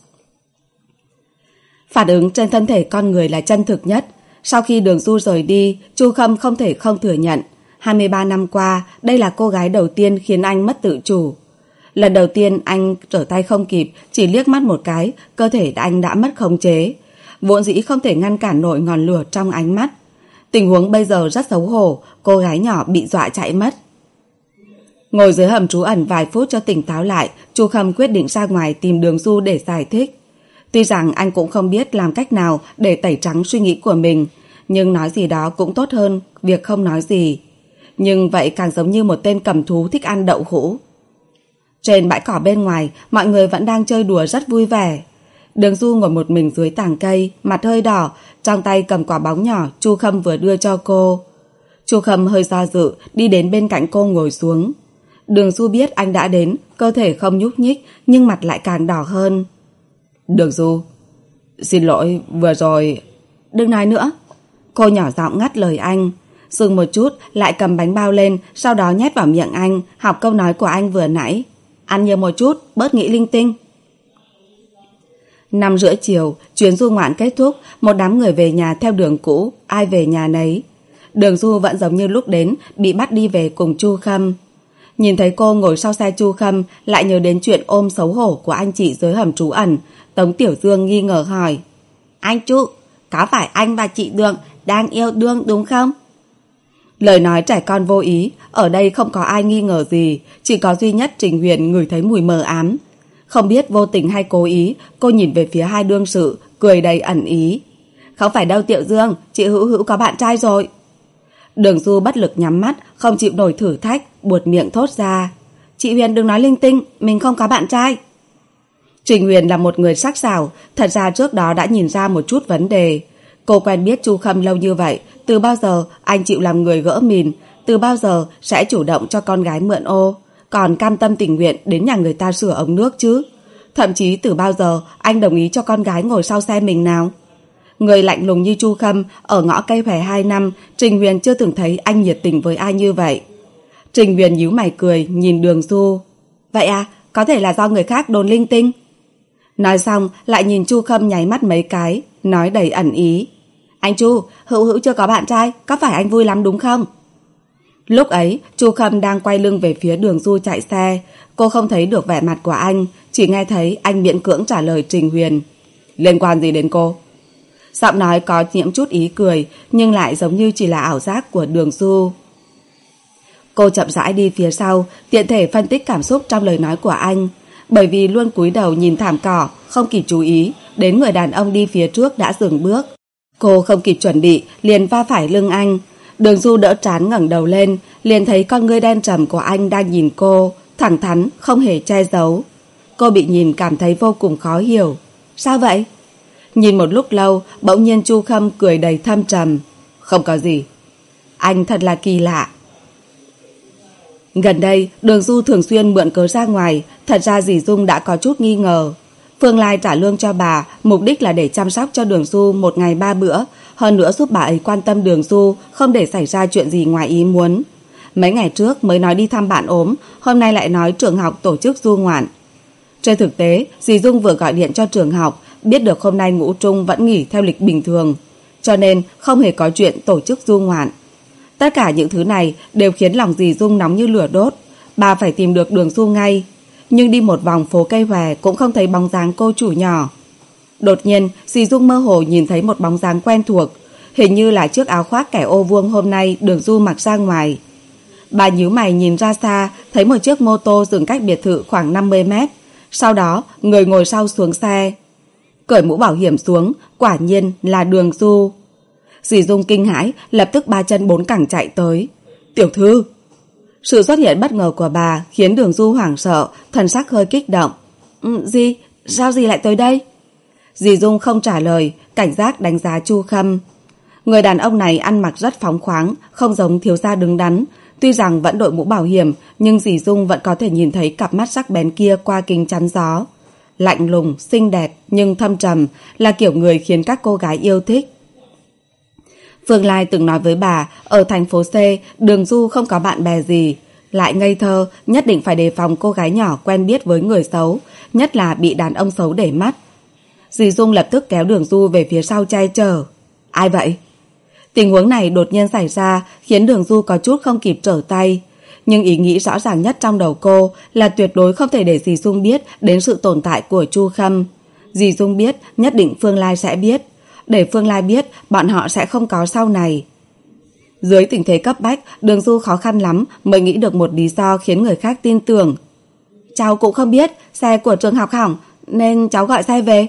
Phản ứng trên thân thể con người là chân thực nhất. Sau khi Đường Du rời đi, Chu Khâm không thể không thừa nhận. hai mươi ba năm qua, đây là cô gái đầu tiên khiến anh mất tự chủ. Lần đầu tiên anh trở tay không kịp, chỉ liếc mắt một cái, cơ thể anh đã mất khống chế. Vốn dĩ không thể ngăn cản nổi ngọn lửa trong ánh mắt. Tình huống bây giờ rất xấu hổ, cô gái nhỏ bị dọa chạy mất. Ngồi dưới hầm trú ẩn vài phút cho tỉnh táo lại, Chu Khâm quyết định ra ngoài tìm Đường Du để giải thích. Tuy rằng anh cũng không biết làm cách nào để tẩy trắng suy nghĩ của mình, nhưng nói gì đó cũng tốt hơn việc không nói gì. Nhưng vậy càng giống như một tên cầm thú thích ăn đậu hũ. Trên bãi cỏ bên ngoài, mọi người vẫn đang chơi đùa rất vui vẻ. Đường Du ngồi một mình dưới tàng cây, mặt hơi đỏ, trong tay cầm quả bóng nhỏ Chu Khâm vừa đưa cho cô. Chu Khâm hơi do dự, đi đến bên cạnh cô ngồi xuống. Đường Du biết anh đã đến, cơ thể không nhúc nhích, nhưng mặt lại càng đỏ hơn. Đường Du, xin lỗi, vừa rồi... Đừng nói nữa. Cô nhỏ giọng ngắt lời anh. Dừng một chút, lại cầm bánh bao lên, sau đó nhét vào miệng anh, học câu nói của anh vừa nãy. Ăn nhiều một chút, bớt nghĩ linh tinh. Năm rưỡi chiều, chuyến du ngoạn kết thúc, một đám người về nhà theo đường cũ, ai về nhà nấy. Đường Du vẫn giống như lúc đến, bị bắt đi về cùng Chu Khâm. Nhìn thấy cô ngồi sau xe Chu Khâm, lại nhớ đến chuyện ôm xấu hổ của anh chị dưới hầm trú ẩn. Tống Tiểu Dương nghi ngờ hỏi: Anh Chu, có phải anh và chị Đường đang yêu đương đúng không? Lời nói trẻ con vô ý, ở đây không có ai nghi ngờ gì, chỉ có duy nhất Trình Huyền ngửi thấy mùi mờ ám. Không biết vô tình hay cố ý, cô nhìn về phía hai đương sự, cười đầy ẩn ý. Không phải đâu Tiểu Dương, chị Hữu Hữu có bạn trai rồi. Đường Du bất lực nhắm mắt, không chịu nổi thử thách, buột miệng thốt ra: Chị Huyền đừng nói linh tinh, mình không có bạn trai. Trình Huyền là một người sắc sảo, thật ra trước đó đã nhìn ra một chút vấn đề. Cô quen biết Chu Khâm lâu như vậy, từ bao giờ anh chịu làm người gỡ mìn, từ bao giờ sẽ chủ động cho con gái mượn ô, còn cam tâm tình nguyện đến nhà người ta sửa ống nước chứ. Thậm chí từ bao giờ anh đồng ý cho con gái ngồi sau xe mình nào. Người lạnh lùng như Chu Khâm, ở ngõ cây hòe hai năm, Trình Huyền chưa từng thấy anh nhiệt tình với ai như vậy. Trình Huyền nhíu mày cười, nhìn Đường Du. Vậy à, có thể là do người khác đồn linh tinh. Nói xong, lại nhìn Chu Khâm nháy mắt mấy cái, nói đầy ẩn ý. Anh Chu, Hữu Hữu chưa có bạn trai, có phải anh vui lắm đúng không? Lúc ấy, Chu Khâm đang quay lưng về phía Đường Du chạy xe. Cô không thấy được vẻ mặt của anh, chỉ nghe thấy anh miễn cưỡng trả lời Trình Huyền. Liên quan gì đến cô? Giọng nói có nhiễm chút ý cười, nhưng lại giống như chỉ là ảo giác của Đường Du. Cô chậm rãi đi phía sau, tiện thể phân tích cảm xúc trong lời nói của anh. Bởi vì luôn cúi đầu nhìn thảm cỏ, không kịp chú ý, đến người đàn ông đi phía trước đã dừng bước. Cô không kịp chuẩn bị, liền va phải lưng anh. Đường Du đỡ trán ngẩng đầu lên, liền thấy con ngươi đen trầm của anh đang nhìn cô, thẳng thắn, không hề che giấu. Cô bị nhìn cảm thấy vô cùng khó hiểu. Sao vậy? Nhìn một lúc lâu, bỗng nhiên Chu Khâm cười đầy thâm trầm. Không có gì. Anh thật là kỳ lạ. Gần đây, Đường Du thường xuyên mượn cớ ra ngoài, thật ra dì Dung đã có chút nghi ngờ. Phương Lai trả lương cho bà, mục đích là để chăm sóc cho Đường Du một ngày ba bữa, hơn nữa giúp bà ấy quan tâm Đường Du, không để xảy ra chuyện gì ngoài ý muốn. Mấy ngày trước mới nói đi thăm bạn ốm, hôm nay lại nói trường học tổ chức du ngoạn. Trên thực tế, dì Dung vừa gọi điện cho trường học, biết được hôm nay ngũ trung vẫn nghỉ theo lịch bình thường, cho nên không hề có chuyện tổ chức du ngoạn. Tất cả những thứ này đều khiến lòng dì Dung nóng như lửa đốt. Bà phải tìm được Đường Du ngay, nhưng đi một vòng phố cây hòe cũng không thấy bóng dáng cô chủ nhỏ. Đột nhiên, dì Dung mơ hồ nhìn thấy một bóng dáng quen thuộc, hình như là chiếc áo khoác kẻ ô vuông hôm nay Đường Du mặc ra ngoài. Bà nhíu mày nhìn ra xa, thấy một chiếc mô tô dừng cách biệt thự khoảng năm mươi mét. Sau đó, người ngồi sau xuống xe, cởi mũ bảo hiểm xuống, quả nhiên là Đường Du. Dì Dung kinh hãi, lập tức ba chân bốn cẳng chạy tới. Tiểu thư! Sự xuất hiện bất ngờ của bà khiến Đường Du hoảng sợ, thần sắc hơi kích động. Ừ, dì, sao dì lại tới đây? Dì Dung không trả lời, cảnh giác đánh giá Chu Khâm. Người đàn ông này ăn mặc rất phóng khoáng, không giống thiếu gia đứng đắn. Tuy rằng vẫn đội mũ bảo hiểm, nhưng dì Dung vẫn có thể nhìn thấy cặp mắt sắc bén kia qua kính chắn gió. Lạnh lùng, xinh đẹp nhưng thâm trầm, là kiểu người khiến các cô gái yêu thích. Phương Lai từng nói với bà, ở thành phố C, Đường Du không có bạn bè gì, lại ngây thơ, nhất định phải đề phòng cô gái nhỏ quen biết với người xấu, nhất là bị đàn ông xấu để mắt. Dì Dung lập tức kéo Đường Du về phía sau che chở. Ai vậy? Tình huống này đột nhiên xảy ra khiến Đường Du có chút không kịp trở tay, nhưng ý nghĩ rõ ràng nhất trong đầu cô là tuyệt đối không thể để dì Dung biết đến sự tồn tại của Chu Khâm. Dì Dung biết, nhất định Phương Lai sẽ biết. Để Phương Lai biết, bọn họ sẽ không có sau này. Dưới tình thế cấp bách, Đường Du khó khăn lắm mới nghĩ được một lý do khiến người khác tin tưởng. Cháu cũng không biết, xe của trường học hỏng, nên cháu gọi xe về.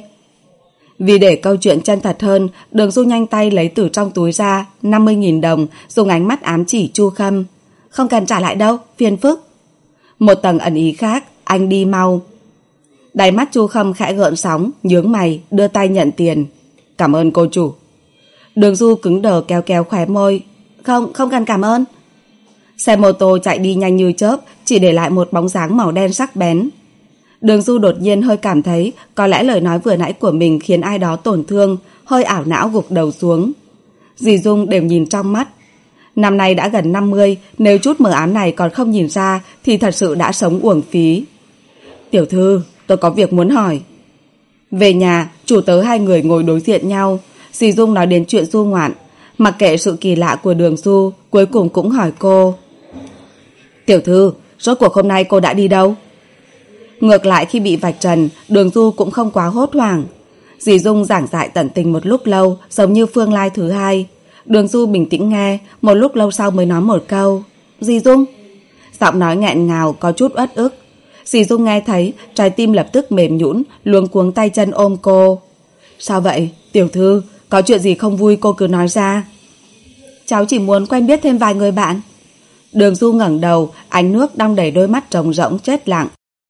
Vì để câu chuyện chân thật hơn, Đường Du nhanh tay lấy từ trong túi ra năm mươi nghìn đồng, dùng ánh mắt ám chỉ Chu Khâm. Không cần trả lại đâu, phiền phức. Một tầng ẩn ý khác, anh đi mau. Đáy mắt Chu Khâm khẽ gợn sóng, nhướng mày, đưa tay nhận tiền. Cảm ơn cô chủ. Đường Du cứng đờ kéo kéo khóe môi. Không, không cần cảm ơn. Xe mô tô chạy đi nhanh như chớp, chỉ để lại một bóng dáng màu đen sắc bén. Đường Du đột nhiên hơi cảm thấy có lẽ lời nói vừa nãy của mình khiến ai đó tổn thương, hơi ảo não gục đầu xuống. Dì Dung đều nhìn trong mắt. Năm nay đã gần năm mươi, nếu chút mờ ám này còn không nhìn ra thì thật sự đã sống uổng phí. Tiểu thư, tôi có việc muốn hỏi. Về nhà, chủ tớ hai người ngồi đối diện nhau. Dì Dung nói đến chuyện du ngoạn. Mặc kệ sự kỳ lạ của Đường Du, cuối cùng cũng hỏi cô. Tiểu thư, rốt cuộc hôm nay cô đã đi đâu? Ngược lại khi bị vạch trần, Đường Du cũng không quá hốt hoảng. Dì Dung giảng giải tận tình một lúc lâu, giống như Phương Lai thứ hai. Đường Du bình tĩnh nghe, một lúc lâu sau mới nói một câu. Dì Dung? Giọng nói nghẹn ngào có chút uất ức. Dì Dung nghe thấy, trái tim lập tức mềm nhũn, luống cuống tay chân ôm cô. Sao vậy, tiểu thư? Có chuyện gì không vui cô cứ nói ra. Cháu chỉ muốn quen biết thêm vài người bạn. Đường Du ngẩng đầu, ánh nước đong đầy đôi mắt trống rỗng chết lặng.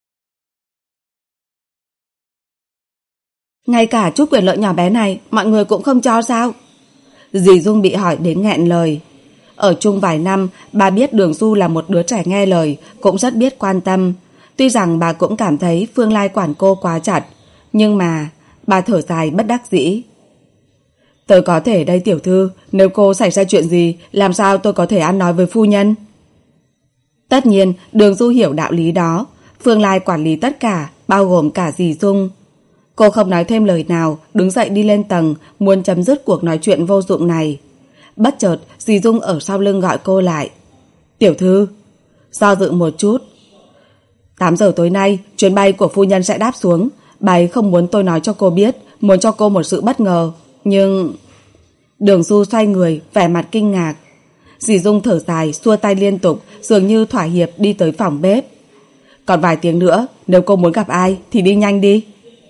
Ngay cả chút quyền lợi nhỏ bé này mọi người cũng không cho sao? Dì Dung bị hỏi đến nghẹn lời. Ở chung vài năm, bà biết Đường Du là một đứa trẻ nghe lời, cũng rất biết quan tâm. Tuy rằng bà cũng cảm thấy Phương Lai quản cô quá chặt, nhưng mà bà thở dài bất đắc dĩ. Tôi có thể đây tiểu thư, nếu cô xảy ra chuyện gì, làm sao tôi có thể ăn nói với phu nhân? Tất nhiên, Đường Du hiểu đạo lý đó. Phương Lai quản lý tất cả, bao gồm cả dì Dung. Cô không nói thêm lời nào, đứng dậy đi lên tầng, muốn chấm dứt cuộc nói chuyện vô dụng này. Bất chợt, dì Dung ở sau lưng gọi cô lại. Tiểu thư. Do dự một chút. tám giờ tối nay, chuyến bay của phu nhân sẽ đáp xuống. Bà ấy không muốn tôi nói cho cô biết, muốn cho cô một sự bất ngờ. Nhưng... Đường Du xoay người, vẻ mặt kinh ngạc. Dì Dung thở dài, xua tay liên tục, dường như thỏa hiệp đi tới phòng bếp. Còn vài tiếng nữa, nếu cô muốn gặp ai thì đi nhanh đi.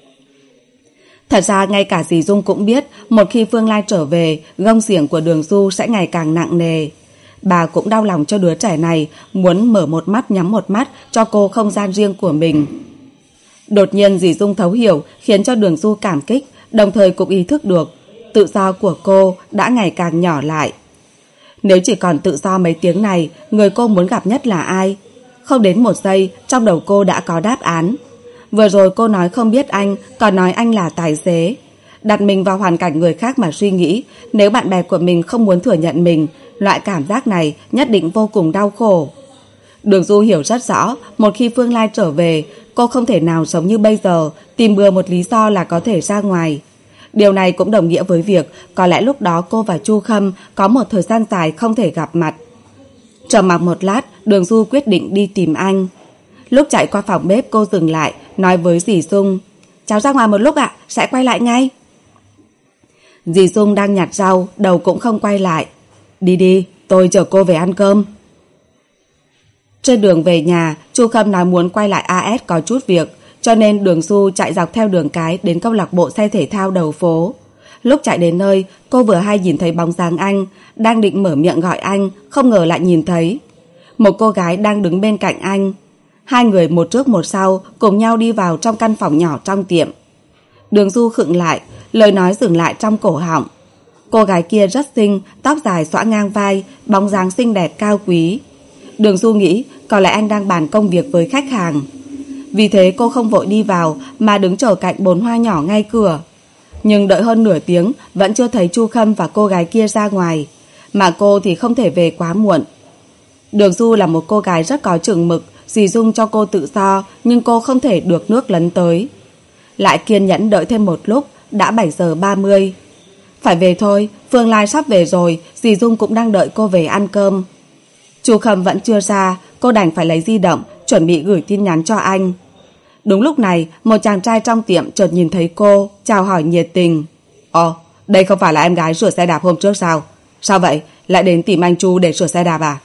Thật ra ngay cả dì Dung cũng biết, một khi Phương Lai trở về, gông xiềng của Đường Du sẽ ngày càng nặng nề. Bà cũng đau lòng cho đứa trẻ này, muốn mở một mắt nhắm một mắt, cho cô không gian riêng của mình. Đột nhiên dì Dung thấu hiểu, khiến cho Đường Du cảm kích, đồng thời cũng ý thức được tự do của cô đã ngày càng nhỏ lại. Nếu chỉ còn tự do mấy tiếng này, người cô muốn gặp nhất là ai? Không đến một giây, trong đầu cô đã có đáp án. Vừa rồi cô nói không biết anh, còn nói anh là tài xế. Đặt mình vào hoàn cảnh người khác mà suy nghĩ, nếu bạn bè của mình không muốn thừa nhận mình, loại cảm giác này nhất định vô cùng đau khổ. Đường Du hiểu rất rõ, một khi Phương Lai trở về, cô không thể nào sống như bây giờ, tìm bừa một lý do là có thể ra ngoài. Điều này cũng đồng nghĩa với việc có lẽ lúc đó cô và Chu Khâm có một thời gian dài không thể gặp mặt. Trầm mặc một lát, Đường Du quyết định đi tìm anh. Lúc chạy qua phòng bếp cô dừng lại, nói với dì Dung. Cháu ra ngoài một lúc ạ, sẽ quay lại ngay. Dì Dung đang nhặt rau, đầu cũng không quay lại. Đi đi, tôi chở cô về ăn cơm. Trên đường về nhà, Chu Khâm nói muốn quay lại a ét có chút việc, cho nên Đường Du chạy dọc theo đường cái đến câu lạc bộ xe thể thao đầu phố. Lúc chạy đến nơi, cô vừa hay nhìn thấy bóng dáng anh, đang định mở miệng gọi anh, không ngờ lại nhìn thấy một cô gái đang đứng bên cạnh anh. Hai người một trước một sau cùng nhau đi vào trong căn phòng nhỏ trong tiệm. Đường Du khựng lại, lời nói dừng lại trong cổ họng. Cô gái kia rất xinh, tóc dài xõa ngang vai, bóng dáng xinh đẹp cao quý. Đường Du nghĩ có lẽ anh đang bàn công việc với khách hàng. Vì thế cô không vội đi vào mà đứng chờ cạnh bồn hoa nhỏ ngay cửa. Nhưng đợi hơn nửa tiếng vẫn chưa thấy Chu Khâm và cô gái kia ra ngoài, mà cô thì không thể về quá muộn. Đường Du là một cô gái rất có chừng mực, dì Dung cho cô tự do, nhưng cô không thể được nước lấn tới. Lại kiên nhẫn đợi thêm một lúc, đã bảy giờ ba mươi. Phải về thôi, Phương Lai sắp về rồi, dì Dung cũng đang đợi cô về ăn cơm. Chu Khâm vẫn chưa ra, cô đành phải lấy di động, chuẩn bị gửi tin nhắn cho anh. Đúng lúc này, một chàng trai trong tiệm chợt nhìn thấy cô, chào hỏi nhiệt tình. Ồ, đây không phải là em gái sửa xe đạp hôm trước sao? Sao vậy, lại đến tìm anh Chu để sửa xe đạp à?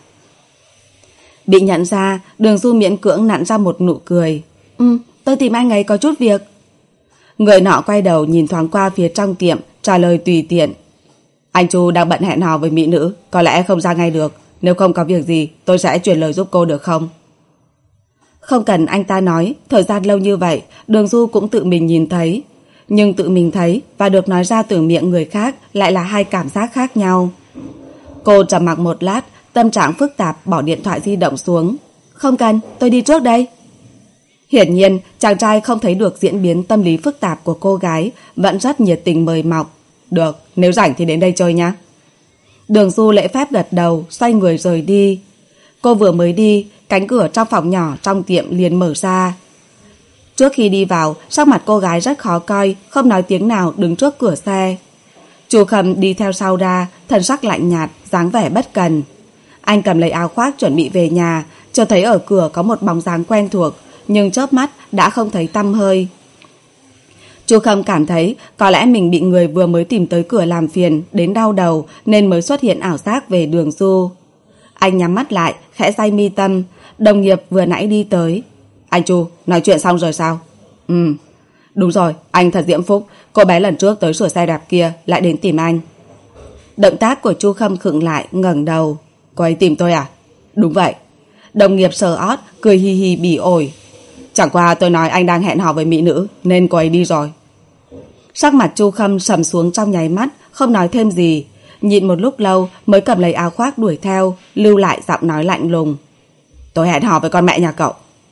Bị nhận ra, Đường Du miễn cưỡng nặn ra một nụ cười. Ừ, tôi tìm anh ấy có chút việc. Người nọ quay đầu nhìn thoáng qua phía trong tiệm, trả lời tùy tiện. Anh Chu đang bận hẹn hò với mỹ nữ, có lẽ không ra ngay được. Nếu không có việc gì, tôi sẽ truyền lời giúp cô được không? Không cần anh ta nói, thời gian lâu như vậy, Đường Du cũng tự mình nhìn thấy. Nhưng tự mình thấy và được nói ra từ miệng người khác lại là hai cảm giác khác nhau. Cô trầm mặc một lát, tâm trạng phức tạp bỏ điện thoại di động xuống. Không cần, tôi đi trước đây. Hiển nhiên, chàng trai không thấy được diễn biến tâm lý phức tạp của cô gái, vẫn rất nhiệt tình mời mọc. Được, nếu rảnh thì đến đây chơi nhá. Đường Du lễ phép gật đầu, xoay người rời đi. Cô vừa mới đi, cánh cửa trong phòng nhỏ trong tiệm liền mở ra. Trước khi đi vào, sắc mặt cô gái rất khó coi, không nói tiếng nào đứng trước cửa xe. Chu Khâm đi theo sau ra, thần sắc lạnh nhạt, dáng vẻ bất cần. Anh cầm lấy áo khoác chuẩn bị về nhà, chợt thấy ở cửa có một bóng dáng quen thuộc, nhưng chớp mắt đã không thấy tăm hơi. Chu Khâm cảm thấy có lẽ mình bị người vừa mới tìm tới cửa làm phiền đến đau đầu nên mới xuất hiện ảo giác về Đường Du. Anh nhắm mắt lại, khẽ day mi tâm. Đồng nghiệp vừa nãy đi tới. Anh Chu, nói chuyện xong rồi sao? Ừ, đúng rồi, anh thật diễm phúc. Cô bé lần trước tới sửa xe đạp kia lại đến tìm anh. Động tác của Chu Khâm khựng lại, ngẩng đầu. Cô ấy tìm tôi à? Đúng vậy. Đồng nghiệp sờ ót, cười hi hi bỉ ổi. Chẳng qua tôi nói anh đang hẹn hò với mỹ nữ nên cô ấy đi rồi. Sắc mặt Chu Khâm sầm xuống trong nháy mắt, không nói thêm gì. Nhịn một lúc lâu mới cầm lấy áo khoác đuổi theo, lưu lại giọng nói lạnh lùng. Tôi hẹn hò với con mẹ nhà cậu.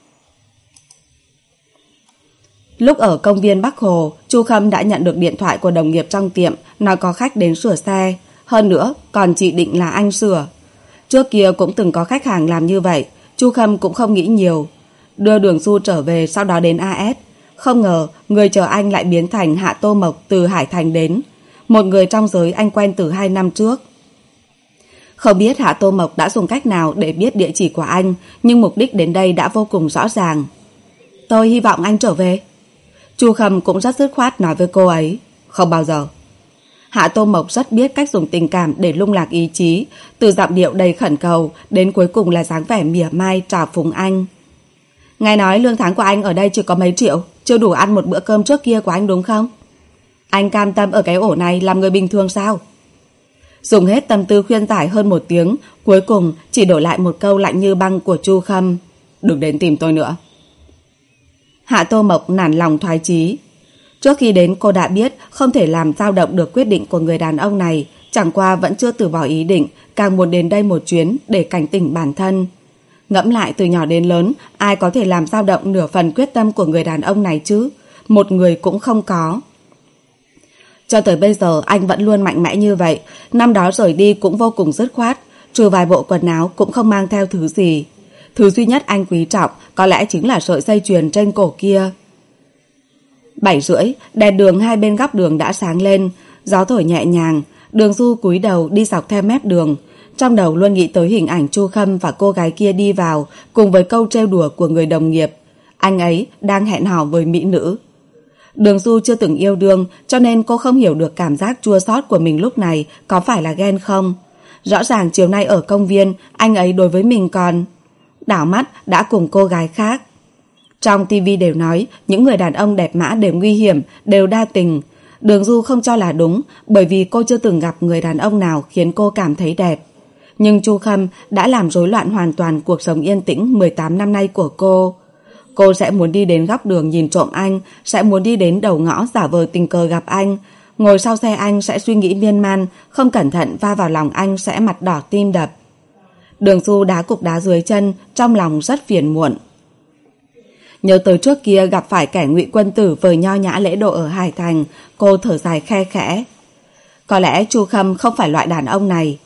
Lúc ở công viên Bắc Hồ, Chu Khâm đã nhận được điện thoại của đồng nghiệp trong tiệm nói có khách đến sửa xe. Hơn nữa còn chỉ định là anh sửa. Trước kia cũng từng có khách hàng làm như vậy, Chu Khâm cũng không nghĩ nhiều. Đưa Đường Du trở về, sau đó đến a ét. Không ngờ người chờ anh lại biến thành Hạ Tô Mộc từ Hải Thành đến, một người trong giới anh quen từ hai năm trước. Không biết Hạ Tô Mộc đã dùng cách nào để biết địa chỉ của anh, nhưng mục đích đến đây đã vô cùng rõ ràng. Tôi hy vọng anh trở về. Chu Khâm cũng rất dứt khoát nói với cô ấy. Không bao giờ. Hạ Tô Mộc rất biết cách dùng tình cảm để lung lạc ý chí, từ giọng điệu đầy khẩn cầu đến cuối cùng là dáng vẻ mỉa mai trào phúng anh. Ngài nói lương tháng của anh ở đây chỉ có mấy triệu, chưa đủ ăn một bữa cơm trước kia của anh đúng không? Anh cam tâm ở cái ổ này làm người bình thường sao? Dùng hết tâm tư khuyên giải hơn một tiếng, cuối cùng chỉ đổi lại một câu lạnh như băng của Chu Khâm. Đừng đến tìm tôi nữa. Hạ Tô Mộc nản lòng thoái chí. Trước khi đến cô đã biết không thể làm dao động được quyết định của người đàn ông này, chẳng qua vẫn chưa từ bỏ ý định, càng muốn đến đây một chuyến để cảnh tỉnh bản thân. Ngẫm lại từ nhỏ đến lớn, ai có thể làm dao động nửa phần quyết tâm của người đàn ông này chứ? Một người cũng không có. Cho tới bây giờ anh vẫn luôn mạnh mẽ như vậy. Năm đó rời đi cũng vô cùng dứt khoát, trừ vài bộ quần áo cũng không mang theo thứ gì. Thứ duy nhất anh quý trọng có lẽ chính là sợi dây chuyền trên cổ kia. Bảy rưỡi, đèn đường hai bên góc đường đã sáng lên, gió thổi nhẹ nhàng. Đường Du cúi đầu đi dọc theo mép đường, trong đầu luôn nghĩ tới hình ảnh Chu Khâm và cô gái kia đi vào, cùng với câu trêu đùa của người đồng nghiệp. Anh ấy đang hẹn hò với mỹ nữ. Đường Du chưa từng yêu đương, cho nên cô không hiểu được cảm giác chua xót của mình lúc này có phải là ghen không. Rõ ràng chiều nay ở công viên, anh ấy đối với mình còn... Đảo mắt đã cùng cô gái khác. Trong tivi đều nói những người đàn ông đẹp mã đều nguy hiểm, đều đa tình. Đường Du không cho là đúng, bởi vì cô chưa từng gặp người đàn ông nào khiến cô cảm thấy đẹp. Nhưng Chu Khâm đã làm rối loạn hoàn toàn cuộc sống yên tĩnh mười tám năm nay của cô. Cô sẽ muốn đi đến góc đường nhìn trộm anh, sẽ muốn đi đến đầu ngõ giả vờ tình cờ gặp anh. Ngồi sau xe anh sẽ suy nghĩ miên man, không cẩn thận va vào lòng anh sẽ mặt đỏ tim đập. Đường Du đá cục đá dưới chân, trong lòng rất phiền muộn. Nhớ tới trước kia gặp phải kẻ ngụy quân tử vời nho nhã lễ độ ở Hải Thành, cô thở dài khe khẽ. Có lẽ Chu Khâm không phải loại đàn ông này.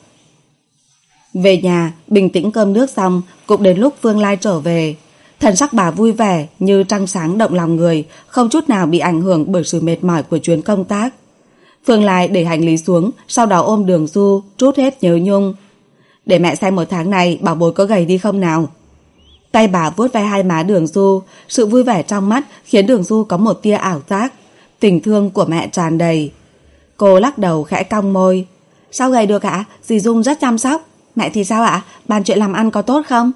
Về nhà, bình tĩnh cơm nước xong, cũng đến lúc Phương Lai trở về. Thần sắc bà vui vẻ như trăng sáng động lòng người, không chút nào bị ảnh hưởng bởi sự mệt mỏi của chuyến công tác. Phương Lai để hành lý xuống, sau đó ôm Đường Du, trút hết nhớ nhung. Để mẹ xem một tháng này bảo bối có gầy đi không nào. Tay bà vuốt ve hai má Đường Du, sự vui vẻ trong mắt khiến Đường Du có một tia ảo giác. Tình thương của mẹ tràn đầy. Cô lắc đầu khẽ cong môi. Sao gầy được ạ? Dì Dung rất chăm sóc. Mẹ thì sao ạ? Bàn chuyện làm ăn có tốt không?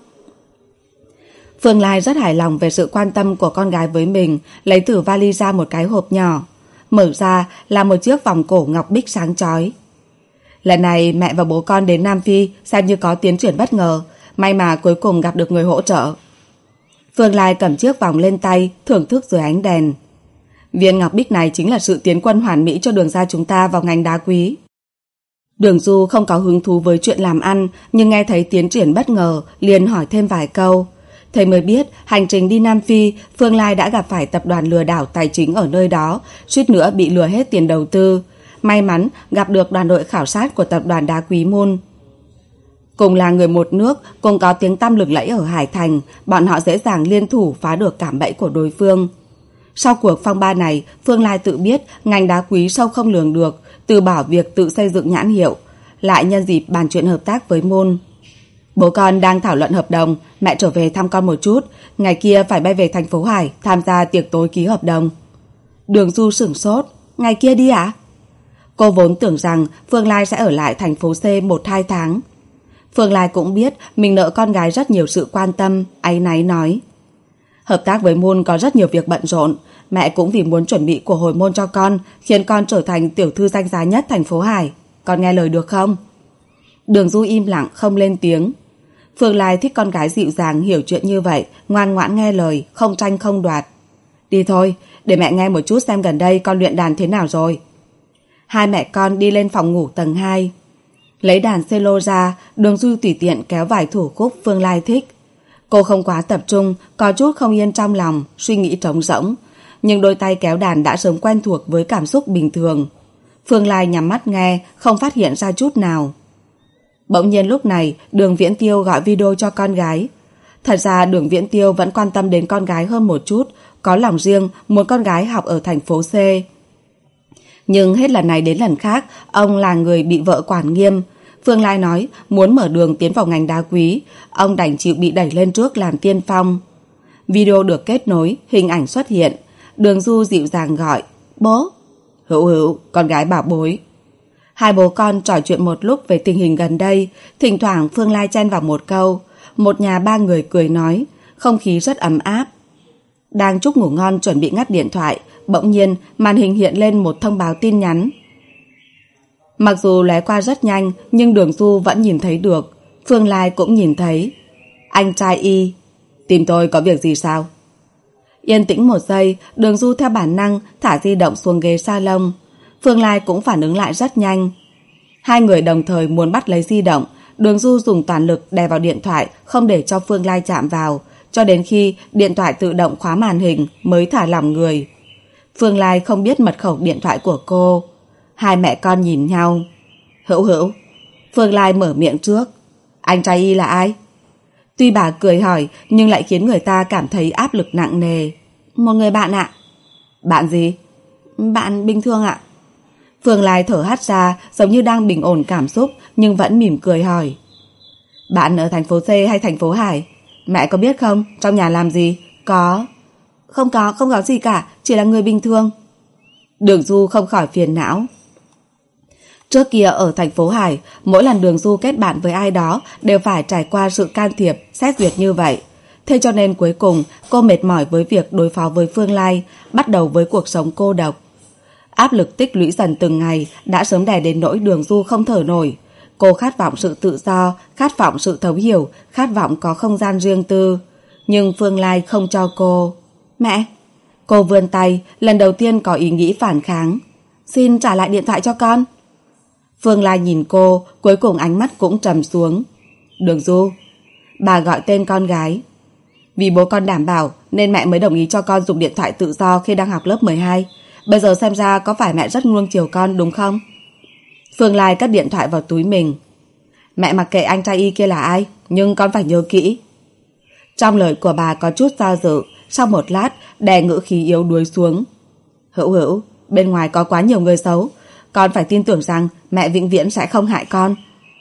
Phương Lai rất hài lòng về sự quan tâm của con gái với mình, lấy từ vali ra một cái hộp nhỏ. Mở ra là một chiếc vòng cổ ngọc bích sáng chói. Lần này mẹ và bố con đến Nam Phi xem như có tiến triển bất ngờ. May mà cuối cùng gặp được người hỗ trợ. Phương Lai cầm chiếc vòng lên tay, thưởng thức dưới ánh đèn. Viên ngọc bích này chính là sự tiến quân hoàn mỹ cho Đường gia chúng ta vào ngành đá quý. Đường Du không có hứng thú với chuyện làm ăn, nhưng nghe thấy tiến triển bất ngờ, liền hỏi thêm vài câu. Thầy mới biết hành trình đi Nam Phi, Phương Lai đã gặp phải tập đoàn lừa đảo tài chính ở nơi đó, suýt nữa bị lừa hết tiền đầu tư. May mắn gặp được đoàn đội khảo sát của tập đoàn đá quý Moon. Cùng là người một nước, cùng có tiếng tăm lừng lẫy ở Hải Thành, bọn họ dễ dàng liên thủ phá được cạm bẫy của đối phương. Sau cuộc phong ba này, Phương Lai tự biết ngành đá quý sâu không lường được, từ bỏ việc tự xây dựng nhãn hiệu, lại nhân dịp bàn chuyện hợp tác với Moon. Bố con đang thảo luận hợp đồng, mẹ trở về thăm con một chút, ngày kia phải bay về thành phố Hải tham gia tiệc tối ký hợp đồng. Đường Du sửng sốt, ngày kia đi ạ? À? Cô vốn tưởng rằng Phương Lai sẽ ở lại thành phố C một hai tháng. Phương Lai cũng biết mình nợ con gái rất nhiều sự quan tâm, áy náy nói. Hợp tác với Moon có rất nhiều việc bận rộn, mẹ cũng vì muốn chuẩn bị của hồi môn cho con, khiến con trở thành tiểu thư danh giá nhất thành phố Hải. Con nghe lời được không? Đường Du im lặng không lên tiếng. Phương Lai thích con gái dịu dàng hiểu chuyện như vậy, ngoan ngoãn nghe lời, không tranh không đoạt. Đi thôi, để mẹ nghe một chút xem gần đây con luyện đàn thế nào rồi. Hai mẹ con đi lên phòng ngủ tầng hai. Lấy đàn cello ra, Đường Du tùy tiện kéo vài thủ khúc Phương Lai thích. Cô không quá tập trung, có chút không yên trong lòng, suy nghĩ trống rỗng. Nhưng đôi tay kéo đàn đã sớm quen thuộc với cảm xúc bình thường. Phương Lai nhắm mắt nghe, không phát hiện ra chút nào. Bỗng nhiên lúc này, Đường Viễn Tiêu gọi video cho con gái. Thật ra Đường Viễn Tiêu vẫn quan tâm đến con gái hơn một chút, có lòng riêng muốn con gái học ở thành phố C. Nhưng hết lần này đến lần khác, ông là người bị vợ quản nghiêm. Phương Lai nói muốn mở đường tiến vào ngành đá quý, ông đành chịu bị đẩy lên trước làm tiên phong. Video được kết nối, hình ảnh xuất hiện. Đường Du dịu dàng gọi, bố. Hữu Hữu, con gái bảo bối. Hai bố con trò chuyện một lúc về tình hình gần đây, thỉnh thoảng Phương Lai chen vào một câu. Một nhà ba người cười nói, không khí rất ấm áp. Đang chúc ngủ ngon chuẩn bị ngắt điện thoại, bỗng nhiên màn hình hiện lên một thông báo tin nhắn. Mặc dù lóe qua rất nhanh, nhưng Đường Du vẫn nhìn thấy được. Phương Lai cũng nhìn thấy. Anh trai Y, tìm tôi có việc gì sao? Yên tĩnh một giây, Đường Du theo bản năng thả di động xuống ghế salon. Phương Lai cũng phản ứng lại rất nhanh. Hai người đồng thời muốn bắt lấy di động. Đường Du dùng toàn lực đè vào điện thoại, không để cho Phương Lai chạm vào, cho đến khi điện thoại tự động khóa màn hình mới thả lỏng người. Phương Lai không biết mật khẩu điện thoại của cô. Hai mẹ con nhìn nhau. Hữu Hữu. Phương Lai mở miệng trước. Anh trai Y là ai? Tuy bà cười hỏi, nhưng lại khiến người ta cảm thấy áp lực nặng nề. Một người bạn ạ. Bạn gì? Bạn bình thường ạ. Phương Lai thở hắt ra, giống như đang bình ổn cảm xúc, nhưng vẫn mỉm cười hỏi. Bạn ở thành phố C hay thành phố Hải? Mẹ có biết không, trong nhà làm gì? Có. Không có, không có gì cả, chỉ là người bình thường. Đường Du không khỏi phiền não. Trước kia ở thành phố Hải, mỗi lần Đường Du kết bạn với ai đó đều phải trải qua sự can thiệp, xét duyệt như vậy. Thế cho nên cuối cùng cô mệt mỏi với việc đối phó với Phương Lai, bắt đầu với cuộc sống cô độc. Áp lực tích lũy dần từng ngày đã sớm đè đến nỗi Đường Du không thở nổi. Cô khát vọng sự tự do, khát vọng sự thấu hiểu, khát vọng có không gian riêng tư. Nhưng Phương Lai không cho cô. Mẹ! Cô vươn tay, lần đầu tiên có ý nghĩ phản kháng. Xin trả lại điện thoại cho con. Phương Lai nhìn cô, cuối cùng ánh mắt cũng trầm xuống. Đường Du. Bà gọi tên con gái. Vì bố con đảm bảo nên mẹ mới đồng ý cho con dùng điện thoại tự do khi đang học lớp mười hai. Bây giờ xem ra có phải mẹ rất nuông chiều con đúng không? Phương Lai cất điện thoại vào túi mình. Mẹ mặc kệ anh trai Y kia là ai, nhưng con phải nhớ kỹ. Trong lời của bà có chút do dự. Sau một lát đè ngữ khí yếu đuối xuống. Hữu Hữu, bên ngoài có quá nhiều người xấu, con phải tin tưởng rằng mẹ vĩnh viễn sẽ không hại con.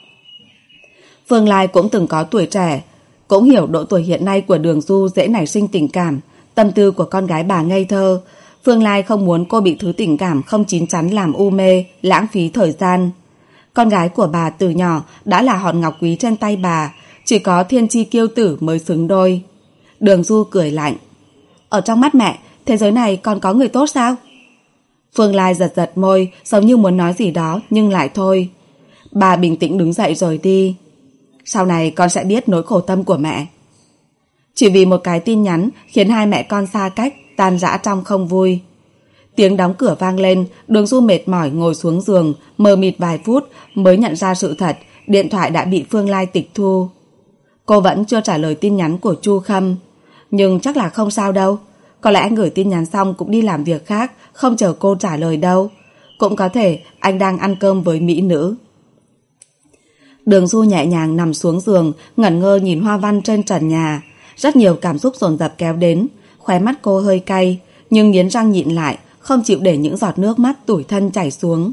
Phương Lai cũng từng có tuổi trẻ, cũng hiểu độ tuổi hiện nay của Đường Du dễ nảy sinh tình cảm. Tâm tư của con gái bà ngây thơ. Phương Lai không muốn cô bị thứ tình cảm không chín chắn làm u mê, lãng phí thời gian. Con gái của bà từ nhỏ đã là hòn ngọc quý trên tay bà, chỉ có thiên chi kiêu tử mới xứng đôi. Đường Du cười lạnh. Ở trong mắt mẹ, thế giới này còn có người tốt sao? Phương Lai giật giật môi, giống như muốn nói gì đó, nhưng lại thôi. Bà bình tĩnh đứng dậy rồi đi. Sau này con sẽ biết nỗi khổ tâm của mẹ. Chỉ vì một cái tin nhắn khiến hai mẹ con xa cách, tan rã trong không vui. Tiếng đóng cửa vang lên, Đường Du mệt mỏi ngồi xuống giường, mờ mịt vài phút mới nhận ra sự thật, điện thoại đã bị Phương Lai tịch thu. Cô vẫn chưa trả lời tin nhắn của Chu Khâm, nhưng chắc là không sao đâu. Có lẽ anh gửi tin nhắn xong cũng đi làm việc khác, không chờ cô trả lời đâu. Cũng có thể anh đang ăn cơm với mỹ nữ. Đường Du nhẹ nhàng nằm xuống giường, ngẩn ngơ nhìn hoa văn trên trần nhà. Rất nhiều cảm xúc dồn dập kéo đến, khóe mắt cô hơi cay, nhưng nghiến răng nhịn lại, không chịu để những giọt nước mắt tủi thân chảy xuống.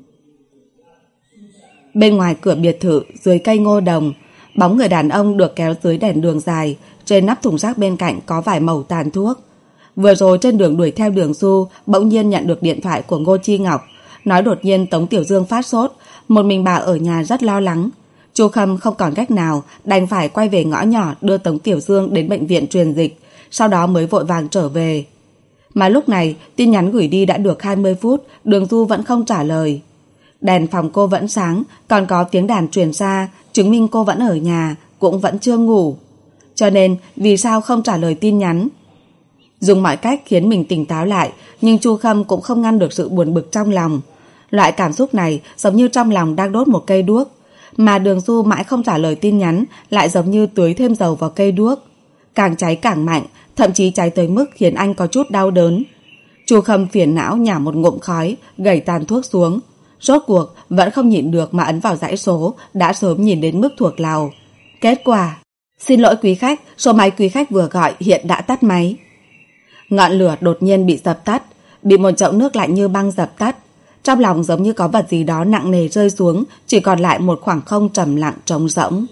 Bên ngoài cửa biệt thự, dưới cây ngô đồng, bóng người đàn ông được kéo dưới đèn đường dài, trên nắp thùng rác bên cạnh có vài mẩu tàn thuốc. Vừa rồi trên đường đuổi theo Đường Du, bỗng nhiên nhận được điện thoại của Ngô Chi Ngọc, nói đột nhiên Tống Tiểu Dương phát sốt, một mình bà ở nhà rất lo lắng. Chu Khâm không còn cách nào, đành phải quay về ngõ nhỏ đưa Tống Tiểu Dương đến bệnh viện truyền dịch, sau đó mới vội vàng trở về. Mà lúc này, tin nhắn gửi đi đã được hai mươi phút, Đường Du vẫn không trả lời. Đèn phòng cô vẫn sáng, còn có tiếng đàn truyền ra, chứng minh cô vẫn ở nhà, cũng vẫn chưa ngủ. Cho nên, vì sao không trả lời tin nhắn? Dùng mọi cách khiến mình tỉnh táo lại, nhưng Chu Khâm cũng không ngăn được sự buồn bực trong lòng. Loại cảm xúc này giống như trong lòng đang đốt một cây đuốc, mà Đường Du mãi không trả lời tin nhắn lại giống như tưới thêm dầu vào cây đuốc. Càng cháy càng mạnh, thậm chí cháy tới mức khiến anh có chút đau đớn. Chu Khâm phiền não nhả một ngụm khói, gẩy tàn thuốc xuống. Rốt cuộc vẫn không nhịn được mà ấn vào dãy số đã sớm nhìn đến mức thuộc lòng. Kết quả: xin lỗi quý khách, số máy quý khách vừa gọi hiện đã tắt máy. Ngọn lửa đột nhiên bị dập tắt, bị một chậu nước lạnh như băng dập tắt. Trong lòng giống như có vật gì đó nặng nề rơi xuống, chỉ còn lại một khoảng không trầm lặng trống rỗng.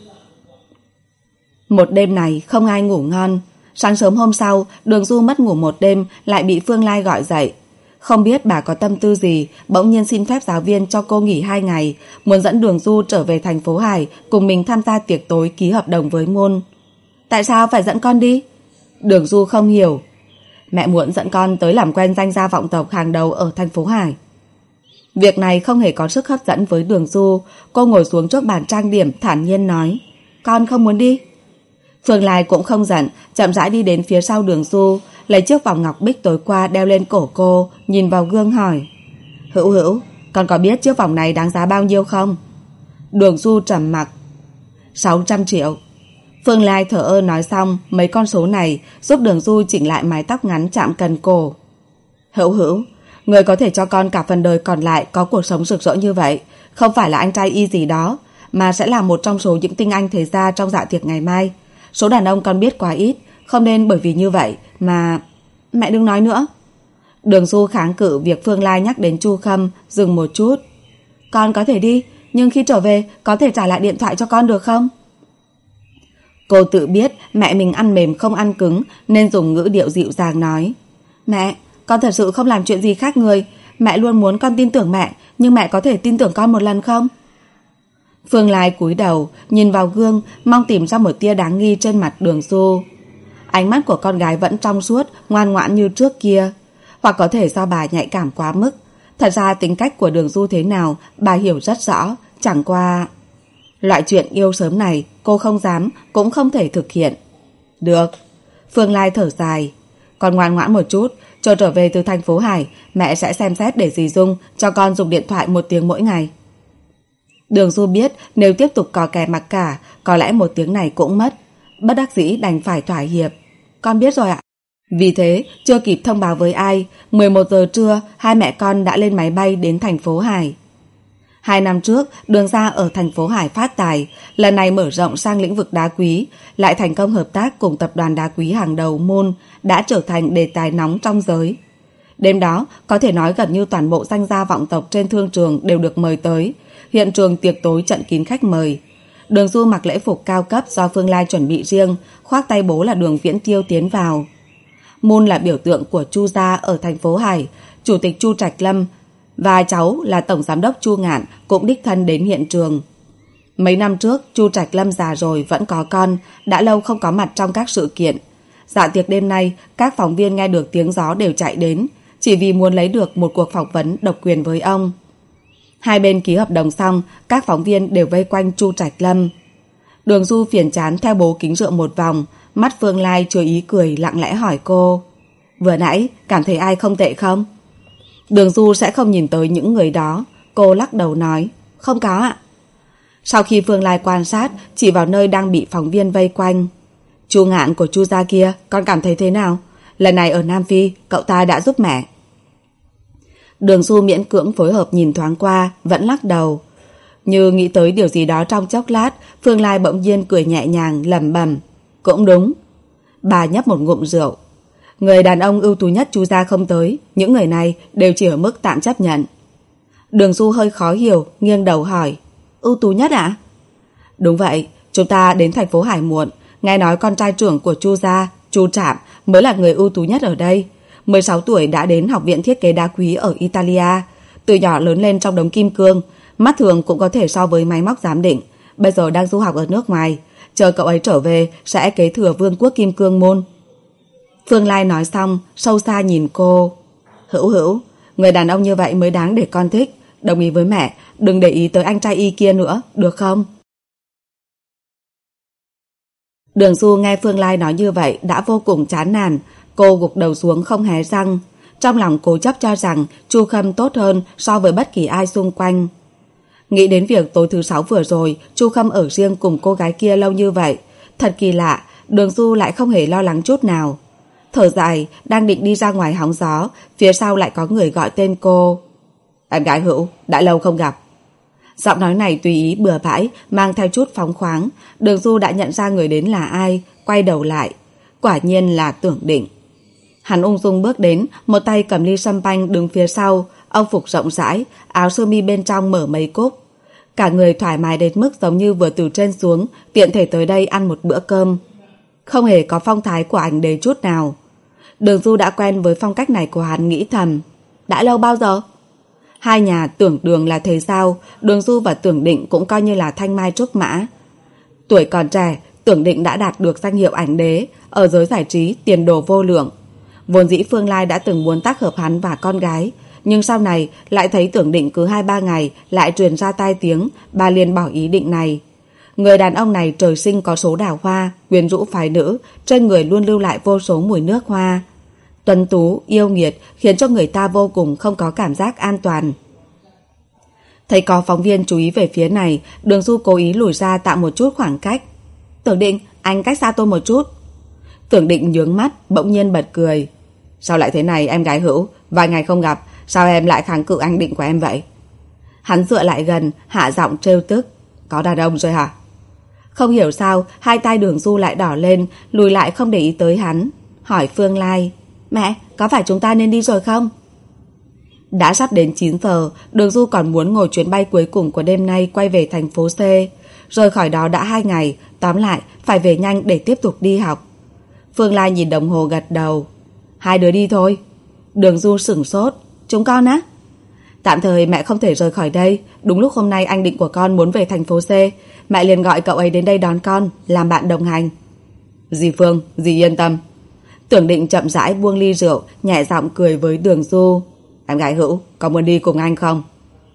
Một đêm này không ai ngủ ngon. Sáng sớm hôm sau, Đường Du mất ngủ một đêm, lại bị Phương Lai gọi dậy. Không biết bà có tâm tư gì, bỗng nhiên xin phép giáo viên cho cô nghỉ hai ngày, muốn dẫn Đường Du trở về thành phố Hải cùng mình tham gia tiệc tối ký hợp đồng với môn. Tại sao phải dẫn con đi? Đường Du không hiểu. Mẹ muốn dẫn con tới làm quen danh gia vọng tộc hàng đầu ở thành phố Hải. Việc này không hề có sức hấp dẫn với Đường Du. Cô ngồi xuống trước bàn trang điểm, thản nhiên nói: con không muốn đi. Phương Lai cũng không giận, chậm rãi đi đến phía sau Đường Du, lấy chiếc vòng ngọc bích tối qua đeo lên cổ cô, nhìn vào gương hỏi: Hữu Hữu, con có biết chiếc vòng này đáng giá bao nhiêu không? Đường Du trầm mặc. Sáu trăm triệu. Phương Lai thở ơ nói xong mấy con số này, giúp Đường Du chỉnh lại mái tóc ngắn chạm cần cổ. Hữu Hữu, người có thể cho con cả phần đời còn lại có cuộc sống rực rỡ như vậy, không phải là anh trai y gì đó, mà sẽ là một trong số những tinh anh thế gia trong dạ tiệc ngày mai. Số đàn ông con biết quá ít, không nên bởi vì như vậy mà... Mẹ đừng nói nữa. Đường Du kháng cự việc Phương Lai nhắc đến Chu Khâm, dừng một chút. Con có thể đi, nhưng khi trở về có thể trả lại điện thoại cho con được không? Cô tự biết mẹ mình ăn mềm không ăn cứng, nên dùng ngữ điệu dịu dàng nói: Mẹ, con thật sự không làm chuyện gì khác người. Mẹ luôn muốn con tin tưởng mẹ, nhưng mẹ có thể tin tưởng con một lần không? Phương Lai cúi đầu, nhìn vào gương, mong tìm ra một tia đáng nghi trên mặt Đường Du. Ánh mắt của con gái vẫn trong suốt, ngoan ngoãn như trước kia. Hoặc có thể do bà nhạy cảm quá mức. Thật ra tính cách của Đường Du thế nào, bà hiểu rất rõ, chẳng qua... Loại chuyện yêu sớm này, cô không dám, cũng không thể thực hiện. Được. Phương Lai thở dài. Con ngoan ngoãn một chút, chờ trở về từ thành phố Hải, mẹ sẽ xem xét để dì Dung cho con dùng điện thoại một tiếng mỗi ngày. Đường Du biết nếu tiếp tục cò kè mặc cả, có lẽ một tiếng này cũng mất. Bất đắc dĩ đành phải thỏa hiệp. Con biết rồi ạ. Vì thế, chưa kịp thông báo với ai, mười một giờ trưa, hai mẹ con đã lên máy bay đến thành phố Hải. Hai năm trước, Đường gia ở thành phố Hải phát tài, lần này mở rộng sang lĩnh vực đá quý, lại thành công hợp tác cùng tập đoàn đá quý hàng đầu Môn, đã trở thành đề tài nóng trong giới. Đêm đó, có thể nói gần như toàn bộ danh gia vọng tộc trên thương trường đều được mời tới. Hiện trường tiệc tối trận kín khách mời. Đường Du mặc lễ phục cao cấp do Phương Lai chuẩn bị riêng, khoác tay bố là Đường Viễn Tiêu tiến vào. Môn là biểu tượng của Chu gia ở thành phố Hải, chủ tịch Chu Trạch Lâm và cháu là tổng giám đốc Chu Ngạn cũng đích thân đến hiện trường. Mấy năm trước, Chu Trạch Lâm già rồi vẫn có con, đã lâu không có mặt trong các sự kiện. Dạ tiệc đêm nay, các phóng viên nghe được tiếng gió đều chạy đến, chỉ vì muốn lấy được một cuộc phỏng vấn độc quyền với ông. Hai bên ký hợp đồng xong, các phóng viên đều vây quanh Chu Trạch Lâm. Đường Du phiền chán theo bố kính rượu một vòng, mắt Phương Lai chứa ý cười lặng lẽ hỏi cô: Vừa nãy cảm thấy ai không tệ không? Đường Du sẽ không nhìn tới những người đó. Cô lắc đầu nói, không có ạ. Sau khi Phương Lai quan sát, chỉ vào nơi đang bị phóng viên vây quanh. Chu Ngạn của Chu gia kia, con cảm thấy thế nào? Lần này ở Nam Phi, cậu ta đã giúp mẹ. Đường Du miễn cưỡng phối hợp nhìn thoáng qua, vẫn lắc đầu. Như nghĩ tới điều gì đó trong chốc lát, Phương Lai bỗng nhiên cười nhẹ nhàng, lẩm bẩm. Cũng đúng. Bà nhấp một ngụm rượu. Người đàn ông ưu tú nhất Chu gia không tới, những người này đều chỉ ở mức tạm chấp nhận. Đường Du hơi khó hiểu, nghiêng đầu hỏi. Ưu tú nhất ạ? Đúng vậy, chúng ta đến thành phố Hải muộn, nghe nói con trai trưởng của Chu gia, Chu Trạm mới là người ưu tú nhất ở đây. mười sáu tuổi đã đến học viện thiết kế đá quý ở Italia, từ nhỏ lớn lên trong đống kim cương, mắt thường cũng có thể so với máy móc giám định, bây giờ đang du học ở nước ngoài, chờ cậu ấy trở về sẽ kế thừa vương quốc kim cương môn. Phương Lai nói xong, sâu xa nhìn cô. Hữu Hữu, người đàn ông như vậy mới đáng để con thích, đồng ý với mẹ, đừng để ý tới anh trai y kia nữa, được không? Đường Du nghe Phương Lai nói như vậy đã vô cùng chán nản. Cô gục đầu xuống không hé răng. Trong lòng cố chấp cho rằng Chu Khâm tốt hơn so với bất kỳ ai xung quanh. Nghĩ đến việc tối thứ sáu vừa rồi Chu Khâm ở riêng cùng cô gái kia lâu như vậy, thật kỳ lạ. Đường Du lại không hề lo lắng chút nào. Thở dài, đang định đi ra ngoài hóng gió, phía sau lại có người gọi tên cô. Em gái Hữu, đã lâu không gặp. Giọng nói này tùy ý bừa bãi, mang theo chút phóng khoáng. Đường Du đã nhận ra người đến là ai, quay đầu lại. Quả nhiên là Tưởng Định. Hắn ung dung bước đến, một tay cầm ly sâm panh đứng phía sau, âu phục rộng rãi, áo sơ mi bên trong mở mấy cúc. Cả người thoải mái đến mức giống như vừa từ trên xuống, tiện thể tới đây ăn một bữa cơm. Không hề có phong thái của ảnh đế chút nào. Đường Du đã quen với phong cách này của hắn, nghĩ thầm. Đã lâu bao giờ? Hai nhà Tưởng Đường là thế sao, Đường Du và Tưởng Định cũng coi như là thanh mai trúc mã. Tuổi còn trẻ, Tưởng Định đã đạt được danh hiệu ảnh đế, ở giới giải trí tiền đồ vô lượng. Vốn dĩ Phương Lai đã từng muốn tác hợp hắn và con gái, nhưng sau này lại thấy Tưởng Định cứ hai ba ngày lại truyền ra tai tiếng, bà liền bỏ ý định này. Người đàn ông này trời sinh có số đào hoa, quyến rũ phái nữ, trên người luôn lưu lại vô số mùi nước hoa. Tuấn tú, yêu nghiệt, khiến cho người ta vô cùng không có cảm giác an toàn. Thấy có phóng viên chú ý về phía này, Đường Du cố ý lùi ra tạo một chút khoảng cách. Tưởng Định, anh cách xa tôi một chút. Tưởng Định nhướng mắt, bỗng nhiên bật cười. Sao lại thế này em gái Hữu, vài ngày không gặp, sao em lại kháng cự anh định của em vậy? Hắn dựa lại gần, hạ giọng trêu tức. Có đàn ông rồi hả? Không hiểu sao, hai tay Đường Du lại đỏ lên, lùi lại không để ý tới hắn. Hỏi Phương Lai. Mẹ, có phải chúng ta nên đi rồi không? Đã sắp đến chín giờ, Đường Du còn muốn ngồi chuyến bay cuối cùng của đêm nay quay về thành phố C. Rời khỏi đó đã hai ngày, tóm lại phải về nhanh để tiếp tục đi học. Phương Lai nhìn đồng hồ gật đầu. Hai đứa đi thôi. Đường Du sửng sốt. Chúng con á? Tạm thời mẹ không thể rời khỏi đây. Đúng lúc hôm nay anh Định của con muốn về thành phố C, mẹ liền gọi cậu ấy đến đây đón con, làm bạn đồng hành. Dì Phương, dì yên tâm. Tưởng Định chậm rãi buông ly rượu, nhẹ giọng cười với Đường Du. Em gái Hữu, có muốn đi cùng anh không?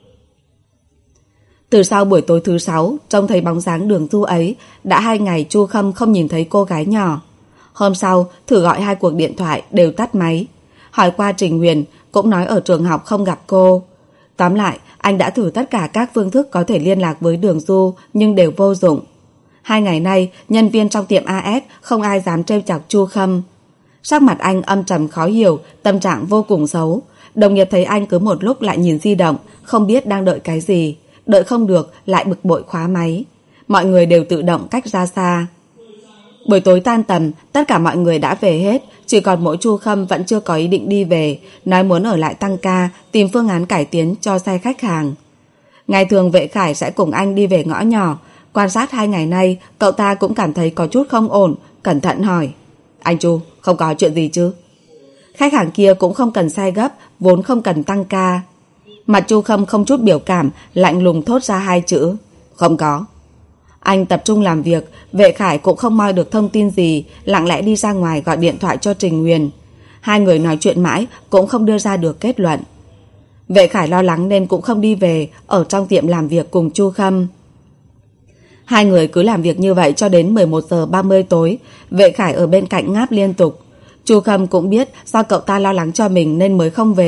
Từ sau buổi tối thứ sáu, trông thấy bóng dáng Đường Du ấy, đã hai ngày Chu Khâm không nhìn thấy cô gái nhỏ. Hôm sau, thử gọi hai cuộc điện thoại đều tắt máy. Hỏi qua Trình Huyền, cũng nói ở trường học không gặp cô. Tóm lại, anh đã thử tất cả các phương thức có thể liên lạc với Đường Du, nhưng đều vô dụng. Hai ngày nay, nhân viên trong tiệm a ét không ai dám trêu chọc Chu Khâm. Sắc mặt anh âm trầm khó hiểu, tâm trạng vô cùng xấu. Đồng nghiệp thấy anh cứ một lúc lại nhìn di động, không biết đang đợi cái gì. Đợi không được, lại bực bội khóa máy. Mọi người đều tự động cách ra xa. Buổi tối tan tầm, tất cả mọi người đã về hết, chỉ còn mỗi Chu Khâm vẫn chưa có ý định đi về, nói muốn ở lại tăng ca, tìm phương án cải tiến cho xe khách hàng. Ngày thường Vệ Khải sẽ cùng anh đi về ngõ nhỏ. Quan sát hai ngày nay, cậu ta cũng cảm thấy có chút không ổn, cẩn thận hỏi. Anh Chu, không có chuyện gì chứ? Khách hàng kia cũng không cần xe gấp, vốn không cần tăng ca. Mặt Chu Khâm không chút biểu cảm, lạnh lùng thốt ra hai chữ. Không có. Anh tập trung làm việc, Vệ Khải cũng không moi được thông tin gì, lặng lẽ đi ra ngoài gọi điện thoại cho Trình Huyền. Hai người nói chuyện mãi cũng không đưa ra được kết luận. Vệ Khải lo lắng nên cũng không đi về, ở trong tiệm làm việc cùng Chu Khâm. Hai người cứ làm việc như vậy cho đến mười một giờ ba mươi tối. Vệ Khải ở bên cạnh ngáp liên tục. Chu Khâm cũng biết do cậu ta lo lắng cho mình nên mới không về.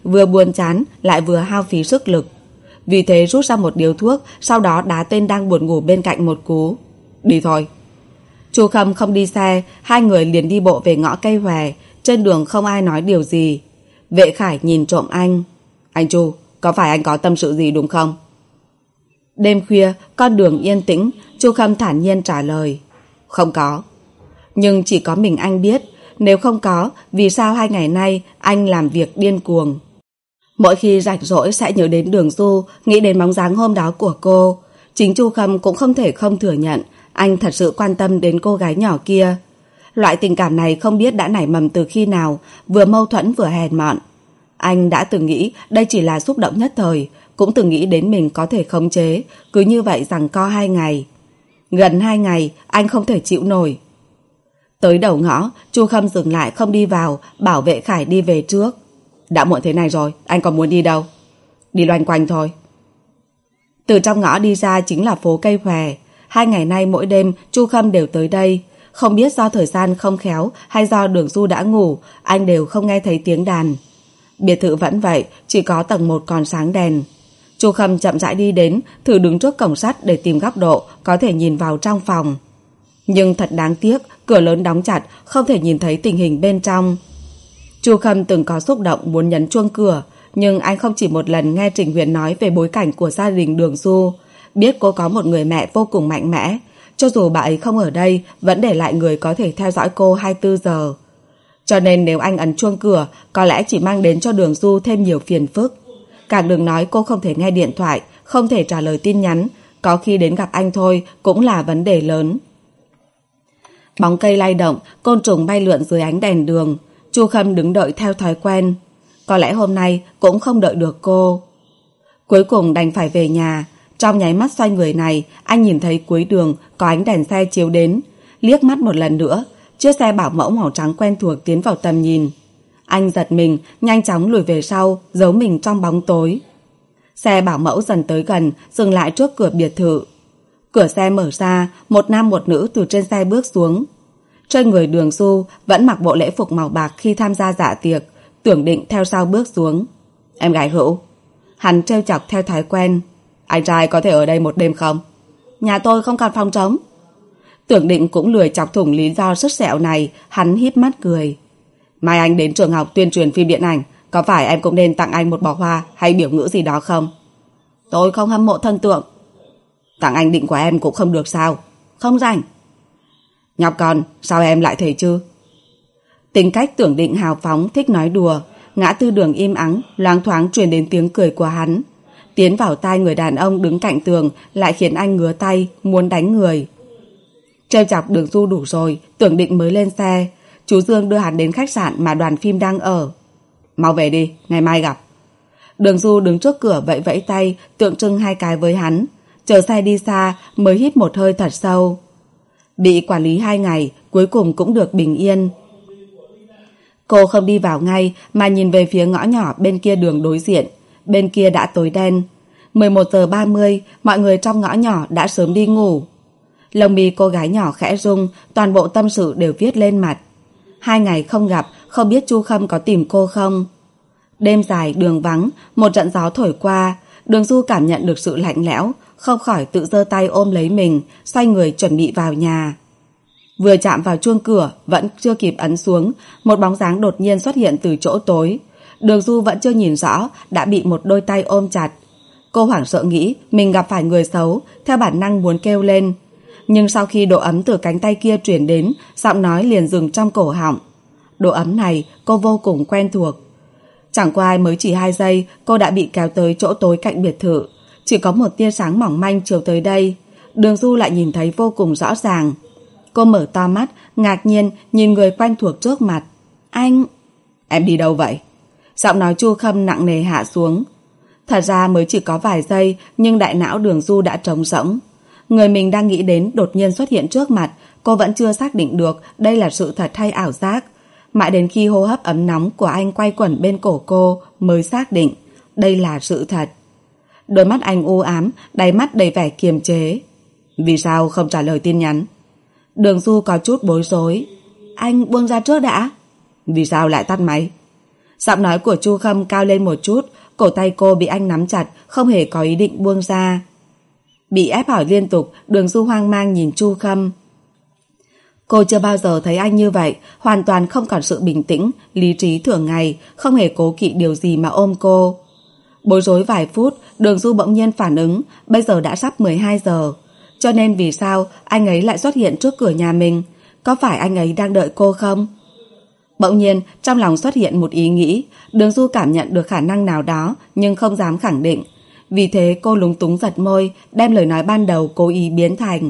vừa buồn chán lại vừa hao phí sức lực. Vì thế rút ra một điếu thuốc, sau đó đá tên đang buồn ngủ bên cạnh một cú. Đi thôi. Chu Khâm không đi xe, hai người liền đi bộ về ngõ cây hòe. Trên đường không ai nói điều gì. Vệ Khải nhìn trộm anh. Anh Chu, có phải anh có tâm sự gì đúng không? Đêm khuya, con đường yên tĩnh, Chu Khâm thản nhiên trả lời. Không có. Nhưng chỉ có mình anh biết, nếu không có, vì sao hai ngày nay anh làm việc điên cuồng. Mỗi khi rảnh rỗi sẽ nhớ đến Đường Du, nghĩ đến bóng dáng hôm đó của cô. Chính Chu Khâm cũng không thể không thừa nhận, anh thật sự quan tâm đến cô gái nhỏ kia. Loại tình cảm này không biết đã nảy mầm từ khi nào, vừa mâu thuẫn vừa hèn mọn. Anh đã từng nghĩ đây chỉ là xúc động nhất thời, cũng từng nghĩ đến mình có thể khống chế, cứ như vậy giằng co hai ngày. Gần hai ngày, anh không thể chịu nổi. Tới đầu ngõ, Chu Khâm dừng lại không đi vào, bảo Vệ Khải đi về trước. Đã muộn thế này rồi, anh còn muốn đi đâu? Đi loanh quanh thôi. Từ trong ngõ đi ra chính là phố cây hòe. Hai ngày nay mỗi đêm Chu Khâm đều tới đây. Không biết do thời gian không khéo hay do Đường Du đã ngủ, anh đều không nghe thấy tiếng đàn. Biệt thự vẫn vậy, chỉ có tầng một còn sáng đèn. Chu Khâm chậm rãi đi đến, thử đứng trước cổng sắt để tìm góc độ có thể nhìn vào trong phòng. Nhưng thật đáng tiếc, cửa lớn đóng chặt, không thể nhìn thấy tình hình bên trong. Chu Khâm từng có xúc động muốn nhấn chuông cửa, nhưng anh không chỉ một lần nghe Trình Huyền nói về bối cảnh của gia đình Đường Du, biết cô có một người mẹ vô cùng mạnh mẽ, cho dù bà ấy không ở đây vẫn để lại người có thể theo dõi cô hai mươi tư giờ. Cho nên nếu anh ấn chuông cửa, có lẽ chỉ mang đến cho Đường Du thêm nhiều phiền phức. Càng đừng nói cô không thể nghe điện thoại, không thể trả lời tin nhắn, có khi đến gặp anh thôi cũng là vấn đề lớn. Bóng cây lay động, côn trùng bay lượn dưới ánh đèn đường. Chu Khâm đứng đợi theo thói quen. Có lẽ hôm nay cũng không đợi được cô. Cuối cùng đành phải về nhà. Trong nháy mắt xoay người này, anh nhìn thấy cuối đường có ánh đèn xe chiếu đến. Liếc mắt một lần nữa, chiếc xe bảo mẫu màu trắng quen thuộc tiến vào tầm nhìn. Anh giật mình, nhanh chóng lùi về sau, giấu mình trong bóng tối. Xe bảo mẫu dần tới gần, dừng lại trước cửa biệt thự. Cửa xe mở ra, một nam một nữ từ trên xe bước xuống. Trên người Đường Du vẫn mặc bộ lễ phục màu bạc khi tham gia dạ tiệc, Tưởng Định theo sau bước xuống. Em gái Hữu. Hắn trêu chọc theo thói quen. Anh trai có thể ở đây một đêm không? Nhà tôi không còn phòng trống. Tưởng Định cũng lười chọc thủng lý do sứt sẹo này, hắn híp mắt cười. Mai anh đến trường học tuyên truyền phim điện ảnh, có phải em cũng nên tặng anh một bó hoa hay biểu ngữ gì đó không? Tôi không hâm mộ thần tượng. Tặng anh định của em cũng không được sao? Không rảnh. Nhóc con, sao em lại thế chứ? Tính cách Tưởng Định hào phóng, thích nói đùa. Ngã tư đường im ắng, loáng thoáng truyền đến tiếng cười của hắn. Tiến vào tai người đàn ông đứng cạnh tường lại khiến anh ngứa tay, muốn đánh người. Trêu chọc Đường Du đủ rồi, Tưởng Định mới lên xe. Chú Dương đưa hắn đến khách sạn mà đoàn phim đang ở. Mau về đi, ngày mai gặp. Đường Du đứng trước cửa vẫy vẫy tay, tượng trưng hai cái với hắn. Chờ xe đi xa mới hít một hơi thật sâu. Bị quản lý hai ngày, cuối cùng cũng được bình yên. Cô không đi vào ngay mà nhìn về phía ngõ nhỏ bên kia đường đối diện. Bên kia đã tối đen. mười một giờ ba mươi, mọi người trong ngõ nhỏ đã sớm đi ngủ. Lông mi cô gái nhỏ khẽ rung, toàn bộ tâm sự đều viết lên mặt. Hai ngày không gặp, không biết Chu Khâm có tìm cô không? Đêm dài đường vắng, một trận gió thổi qua, Đường Du cảm nhận được sự lạnh lẽo, không khỏi tự giơ tay ôm lấy mình, xoay người chuẩn bị vào nhà. Vừa chạm vào chuông cửa, vẫn chưa kịp ấn xuống, một bóng dáng đột nhiên xuất hiện từ chỗ tối. Đường Du vẫn chưa nhìn rõ, đã bị một đôi tay ôm chặt. Cô hoảng sợ nghĩ mình gặp phải người xấu, theo bản năng muốn kêu lên. Nhưng sau khi độ ấm từ cánh tay kia truyền đến, giọng nói liền dừng trong cổ họng. Độ ấm này cô vô cùng quen thuộc. Chẳng qua ai mới chỉ hai giây, cô đã bị kéo tới chỗ tối cạnh biệt thự. Chỉ có một tia sáng mỏng manh chiếu tới đây. Đường Du lại nhìn thấy vô cùng rõ ràng. Cô mở to mắt, ngạc nhiên nhìn người quen thuộc trước mặt. Anh... Em đi đâu vậy? Giọng nói Chu Khâm nặng nề hạ xuống. Thật ra mới chỉ có vài giây, nhưng đại não Đường Du đã trống rỗng. Người mình đang nghĩ đến đột nhiên xuất hiện trước mặt. Cô vẫn chưa xác định được đây là sự thật hay ảo giác. Mãi đến khi hô hấp ấm nóng của anh quay quẩn bên cổ cô mới xác định đây là sự thật. Đôi mắt anh u ám, đáy mắt đầy vẻ kiềm chế. Vì sao không trả lời tin nhắn? Đường Du có chút bối rối. Anh buông ra trước đã. Vì sao lại tắt máy? Giọng nói của Chu Khâm cao lên một chút, cổ tay cô bị anh nắm chặt, không hề có ý định buông ra. Bị ép hỏi liên tục, Đường Du hoang mang nhìn Chu Khâm. Cô chưa bao giờ thấy anh như vậy, hoàn toàn không còn sự bình tĩnh, lý trí thường ngày, không hề cố kỵ điều gì mà ôm cô. Bối rối vài phút, Đường Du bỗng nhiên phản ứng, bây giờ đã sắp mười hai giờ. Cho nên vì sao anh ấy lại xuất hiện trước cửa nhà mình? Có phải anh ấy đang đợi cô không? Bỗng nhiên, trong lòng xuất hiện một ý nghĩ, Đường Du cảm nhận được khả năng nào đó, nhưng không dám khẳng định. Vì thế cô lúng túng giật môi, đem lời nói ban đầu cố ý biến thành: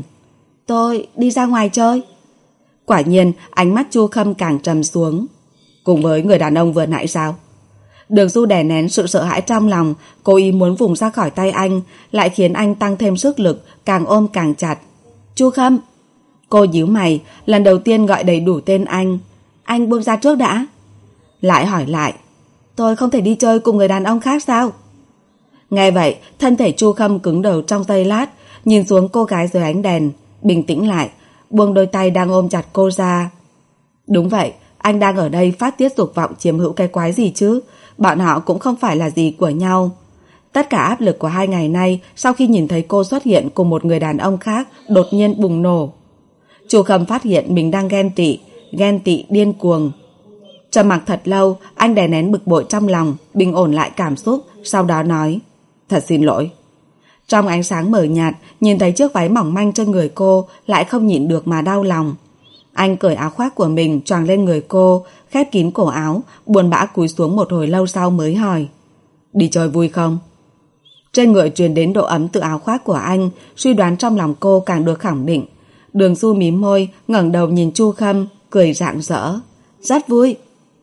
tôi đi ra ngoài chơi. Quả nhiên, ánh mắt Chu Khâm càng trầm xuống. Cùng với người đàn ông vừa nãy sao? Đường Du đè nén sự sợ hãi trong lòng, cố ý muốn vùng ra khỏi tay anh, lại khiến anh tăng thêm sức lực, càng ôm càng chặt. Chu Khâm! Cô nhíu mày, lần đầu tiên gọi đầy đủ tên anh. Anh buông ra trước đã. Lại hỏi lại: tôi không thể đi chơi cùng người đàn ông khác sao? Nghe vậy, thân thể Chu Khâm cứng đờ trong giây lát, nhìn xuống cô gái dưới ánh đèn, bình tĩnh lại, buông đôi tay đang ôm chặt cô ra. Đúng vậy, anh đang ở đây phát tiết dục vọng chiếm hữu cái quái gì chứ? Bọn họ cũng không phải là gì của nhau. Tất cả áp lực của hai ngày nay sau khi nhìn thấy cô xuất hiện cùng một người đàn ông khác đột nhiên bùng nổ. Chu Khâm phát hiện mình đang ghen tị, ghen tị điên cuồng. Trầm mặc thật lâu, anh đè nén bực bội trong lòng, bình ổn lại cảm xúc, sau đó nói: thật xin lỗi. Trong ánh sáng mờ nhạt, nhìn thấy chiếc váy mỏng manh trên người cô, lại không nhịn được mà đau lòng. Anh cởi áo khoác của mình choàng lên người cô, khép kín cổ áo, buồn bã cúi xuống một hồi lâu sau mới hỏi: đi chơi vui không? Trên người truyền đến độ ấm từ áo khoác của anh, suy đoán trong lòng cô càng được khẳng định. Đường Du mím môi, ngẩng đầu nhìn Chu Khâm, cười rạng rỡ: rất vui.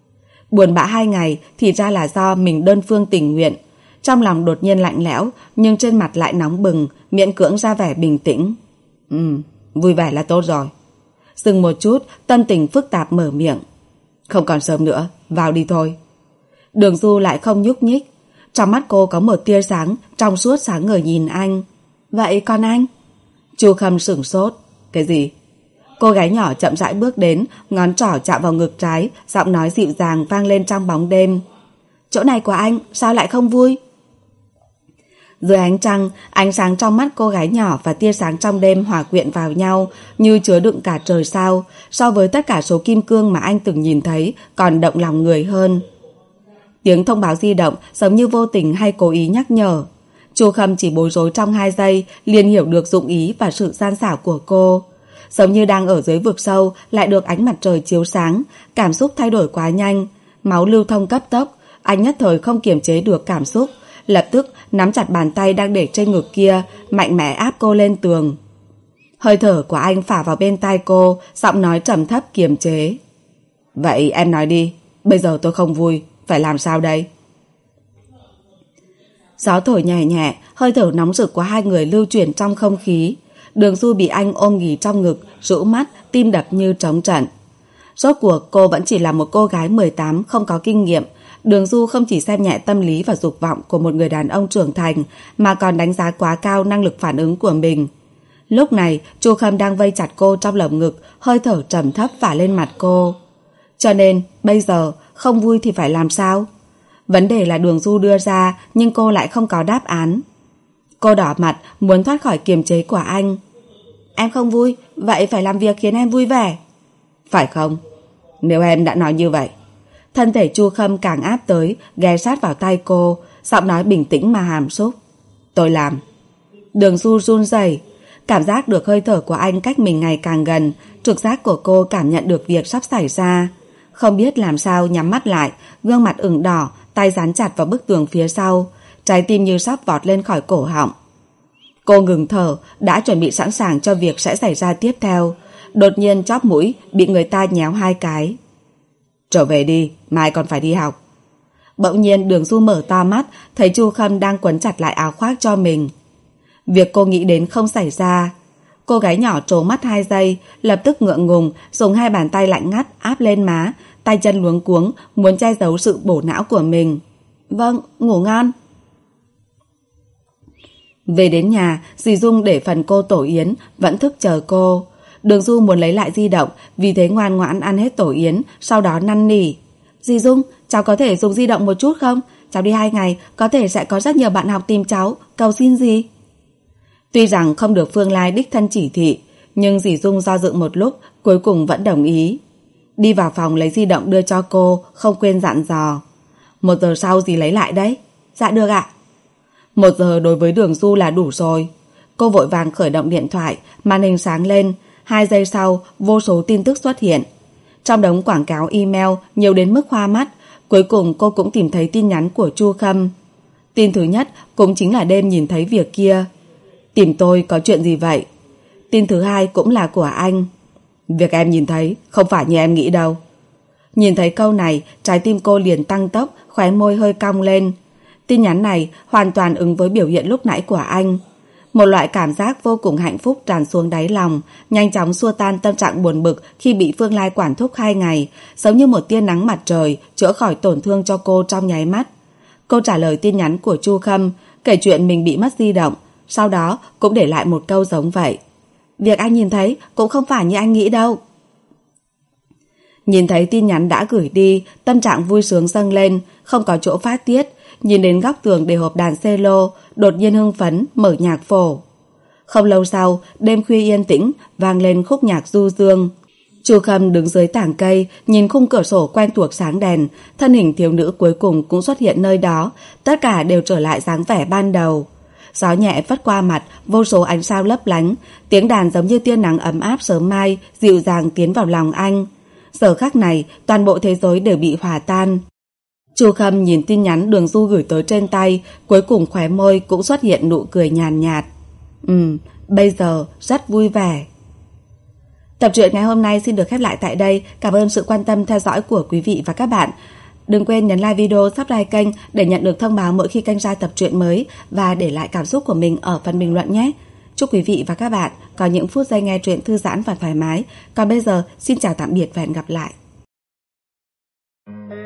Buồn bã hai ngày thì ra là do mình đơn phương tình nguyện. Trong lòng đột nhiên lạnh lẽo, nhưng trên mặt lại nóng bừng, miễn cưỡng ra vẻ bình tĩnh. Ừ, vui vẻ là tốt rồi. Dừng một chút, tâm tình phức tạp mở miệng: không còn sớm nữa, vào đi thôi. Đường Du lại không nhúc nhích. Trong mắt cô có một tia sáng trong suốt sáng ngời nhìn anh. Vậy còn anh? Chu Khâm sửng sốt. Cái gì? Cô gái nhỏ chậm rãi bước đến, ngón trỏ chạm vào ngực trái, giọng nói dịu dàng vang lên trong bóng đêm. Chỗ này của anh sao lại không vui? Dưới ánh trăng, ánh sáng trong mắt cô gái nhỏ và tia sáng trong đêm hòa quyện vào nhau như chứa đựng cả trời sao, so với tất cả số kim cương mà anh từng nhìn thấy còn động lòng người hơn. Tiếng thông báo di động giống như vô tình hay cố ý nhắc nhở. Chu Khâm chỉ bối rối trong hai giây liền hiểu được dụng ý và sự gian xảo của cô. Giống như đang ở dưới vực sâu lại được ánh mặt trời chiếu sáng, cảm xúc thay đổi quá nhanh, máu lưu thông cấp tốc, anh nhất thời không kiềm chế được cảm xúc, lập tức nắm chặt bàn tay đang để trên ngực kia, mạnh mẽ áp cô lên tường. Hơi thở của anh phả vào bên tai cô, giọng nói trầm thấp kiềm chế. Vậy em nói đi, bây giờ tôi không vui, phải làm sao đây? Gió thổi nhẹ nhẹ, hơi thở nóng rực của hai người lưu chuyển trong không khí. Đường Du bị anh ôm ghì trong ngực, rũ mắt, tim đập như trống trận. Rốt cuộc cô vẫn chỉ là một cô gái mười tám không có kinh nghiệm. Đường Du không chỉ xem nhẹ tâm lý và dục vọng của một người đàn ông trưởng thành, mà còn đánh giá quá cao năng lực phản ứng của mình. Lúc này, Chu Khâm đang vây chặt cô trong lồng ngực, hơi thở trầm thấp phả lên mặt cô. Cho nên, bây giờ, không vui thì phải làm sao? Vấn đề là Đường Du đưa ra, nhưng cô lại không có đáp án. Cô đỏ mặt, muốn thoát khỏi kiềm chế của anh. Em không vui, vậy phải làm việc khiến em vui vẻ. Phải không? Nếu em đã nói như vậy. Thân thể Chu Khâm càng áp tới, ghé sát vào tay cô, giọng nói bình tĩnh mà hàm xúc. Tôi làm. Đường Du run rẩy, cảm giác được hơi thở của anh cách mình ngày càng gần, trực giác của cô cảm nhận được việc sắp xảy ra. Không biết làm sao nhắm mắt lại, gương mặt ửng đỏ, tay dán chặt vào bức tường phía sau, trái tim như sắp vọt lên khỏi cổ họng. Cô ngừng thở, đã chuẩn bị sẵn sàng cho việc sẽ xảy ra tiếp theo. Đột nhiên chóp mũi bị người ta nhéo hai cái. Trở về đi, mai còn phải đi học. Bỗng nhiên Đường Du mở to mắt, thấy Chu Khâm đang quấn chặt lại áo khoác cho mình. Việc cô nghĩ đến không xảy ra. Cô gái nhỏ trố mắt hai giây, lập tức ngượng ngùng, dùng hai bàn tay lạnh ngắt áp lên má, tay chân luống cuống, muốn che giấu sự bổ não của mình. Vâng, ngủ ngon. Về đến nhà, dì Dung để phần cô tổ yến, vẫn thức chờ cô. Đường Du muốn lấy lại di động, vì thế ngoan ngoãn ăn hết tổ yến, sau đó năn nỉ. Dì Dung, cháu có thể dùng di động một chút không? Cháu đi hai ngày, có thể sẽ có rất nhiều bạn học tìm cháu, cầu xin gì? Tuy rằng không được Phương Lai đích thân chỉ thị, nhưng dì Dung do dự một lúc, cuối cùng vẫn đồng ý. Đi vào phòng lấy di động đưa cho cô, không quên dặn dò. Một giờ sau dì lấy lại đấy. Dạ được ạ. Một giờ đối với Đường Du là đủ rồi. Cô vội vàng khởi động điện thoại, màn hình sáng lên. Hai giây sau, vô số tin tức xuất hiện. Trong đống quảng cáo email nhiều đến mức hoa mắt, cuối cùng cô cũng tìm thấy tin nhắn của Chu Khâm. Tin thứ nhất cũng chính là đêm nhìn thấy việc kia. Tìm tôi có chuyện gì vậy? Tin thứ hai cũng là của anh. Việc em nhìn thấy không phải như em nghĩ đâu. Nhìn thấy câu này, trái tim cô liền tăng tốc, khóe môi hơi cong lên. Tin nhắn này hoàn toàn ứng với biểu hiện lúc nãy của anh. Một loại cảm giác vô cùng hạnh phúc tràn xuống đáy lòng, nhanh chóng xua tan tâm trạng buồn bực khi bị Phương Lai quản thúc hai ngày, giống như một tia nắng mặt trời chữa khỏi tổn thương cho cô trong nháy mắt. Cô trả lời tin nhắn của Chu Khâm, kể chuyện mình bị mất di động, sau đó cũng để lại một câu giống vậy. Việc anh nhìn thấy cũng không phải như anh nghĩ đâu. Nhìn thấy tin nhắn đã gửi đi, tâm trạng vui sướng dâng lên, không có chỗ phát tiết. Nhìn đến góc tường để hộp đàn cello, đột nhiên hưng phấn mở nhạc phổ. Không lâu sau, đêm khuya yên tĩnh vang lên khúc nhạc du dương. Chu Khâm đứng dưới tảng cây, nhìn khung cửa sổ quen thuộc sáng đèn, thân hình thiếu nữ cuối cùng cũng xuất hiện nơi đó, tất cả đều trở lại dáng vẻ ban đầu. Gió nhẹ phất qua mặt, vô số ánh sao lấp lánh, tiếng đàn giống như tia nắng ấm áp sớm mai, dịu dàng tiến vào lòng anh. Giờ khắc này, toàn bộ thế giới đều bị hòa tan. Chu Khâm nhìn tin nhắn Đường Du gửi tới trên tay, cuối cùng khóe môi cũng xuất hiện nụ cười nhàn nhạt. Ừm, bây giờ rất vui vẻ. Tập truyện ngày hôm nay xin được khép lại tại đây. Cảm ơn sự quan tâm theo dõi của quý vị và các bạn. Đừng quên nhấn like video, subscribe kênh để nhận được thông báo mỗi khi kênh ra tập truyện mới và để lại cảm xúc của mình ở phần bình luận nhé. Chúc quý vị và các bạn có những phút giây nghe truyện thư giãn và thoải mái. Còn bây giờ, xin chào tạm biệt và hẹn gặp lại.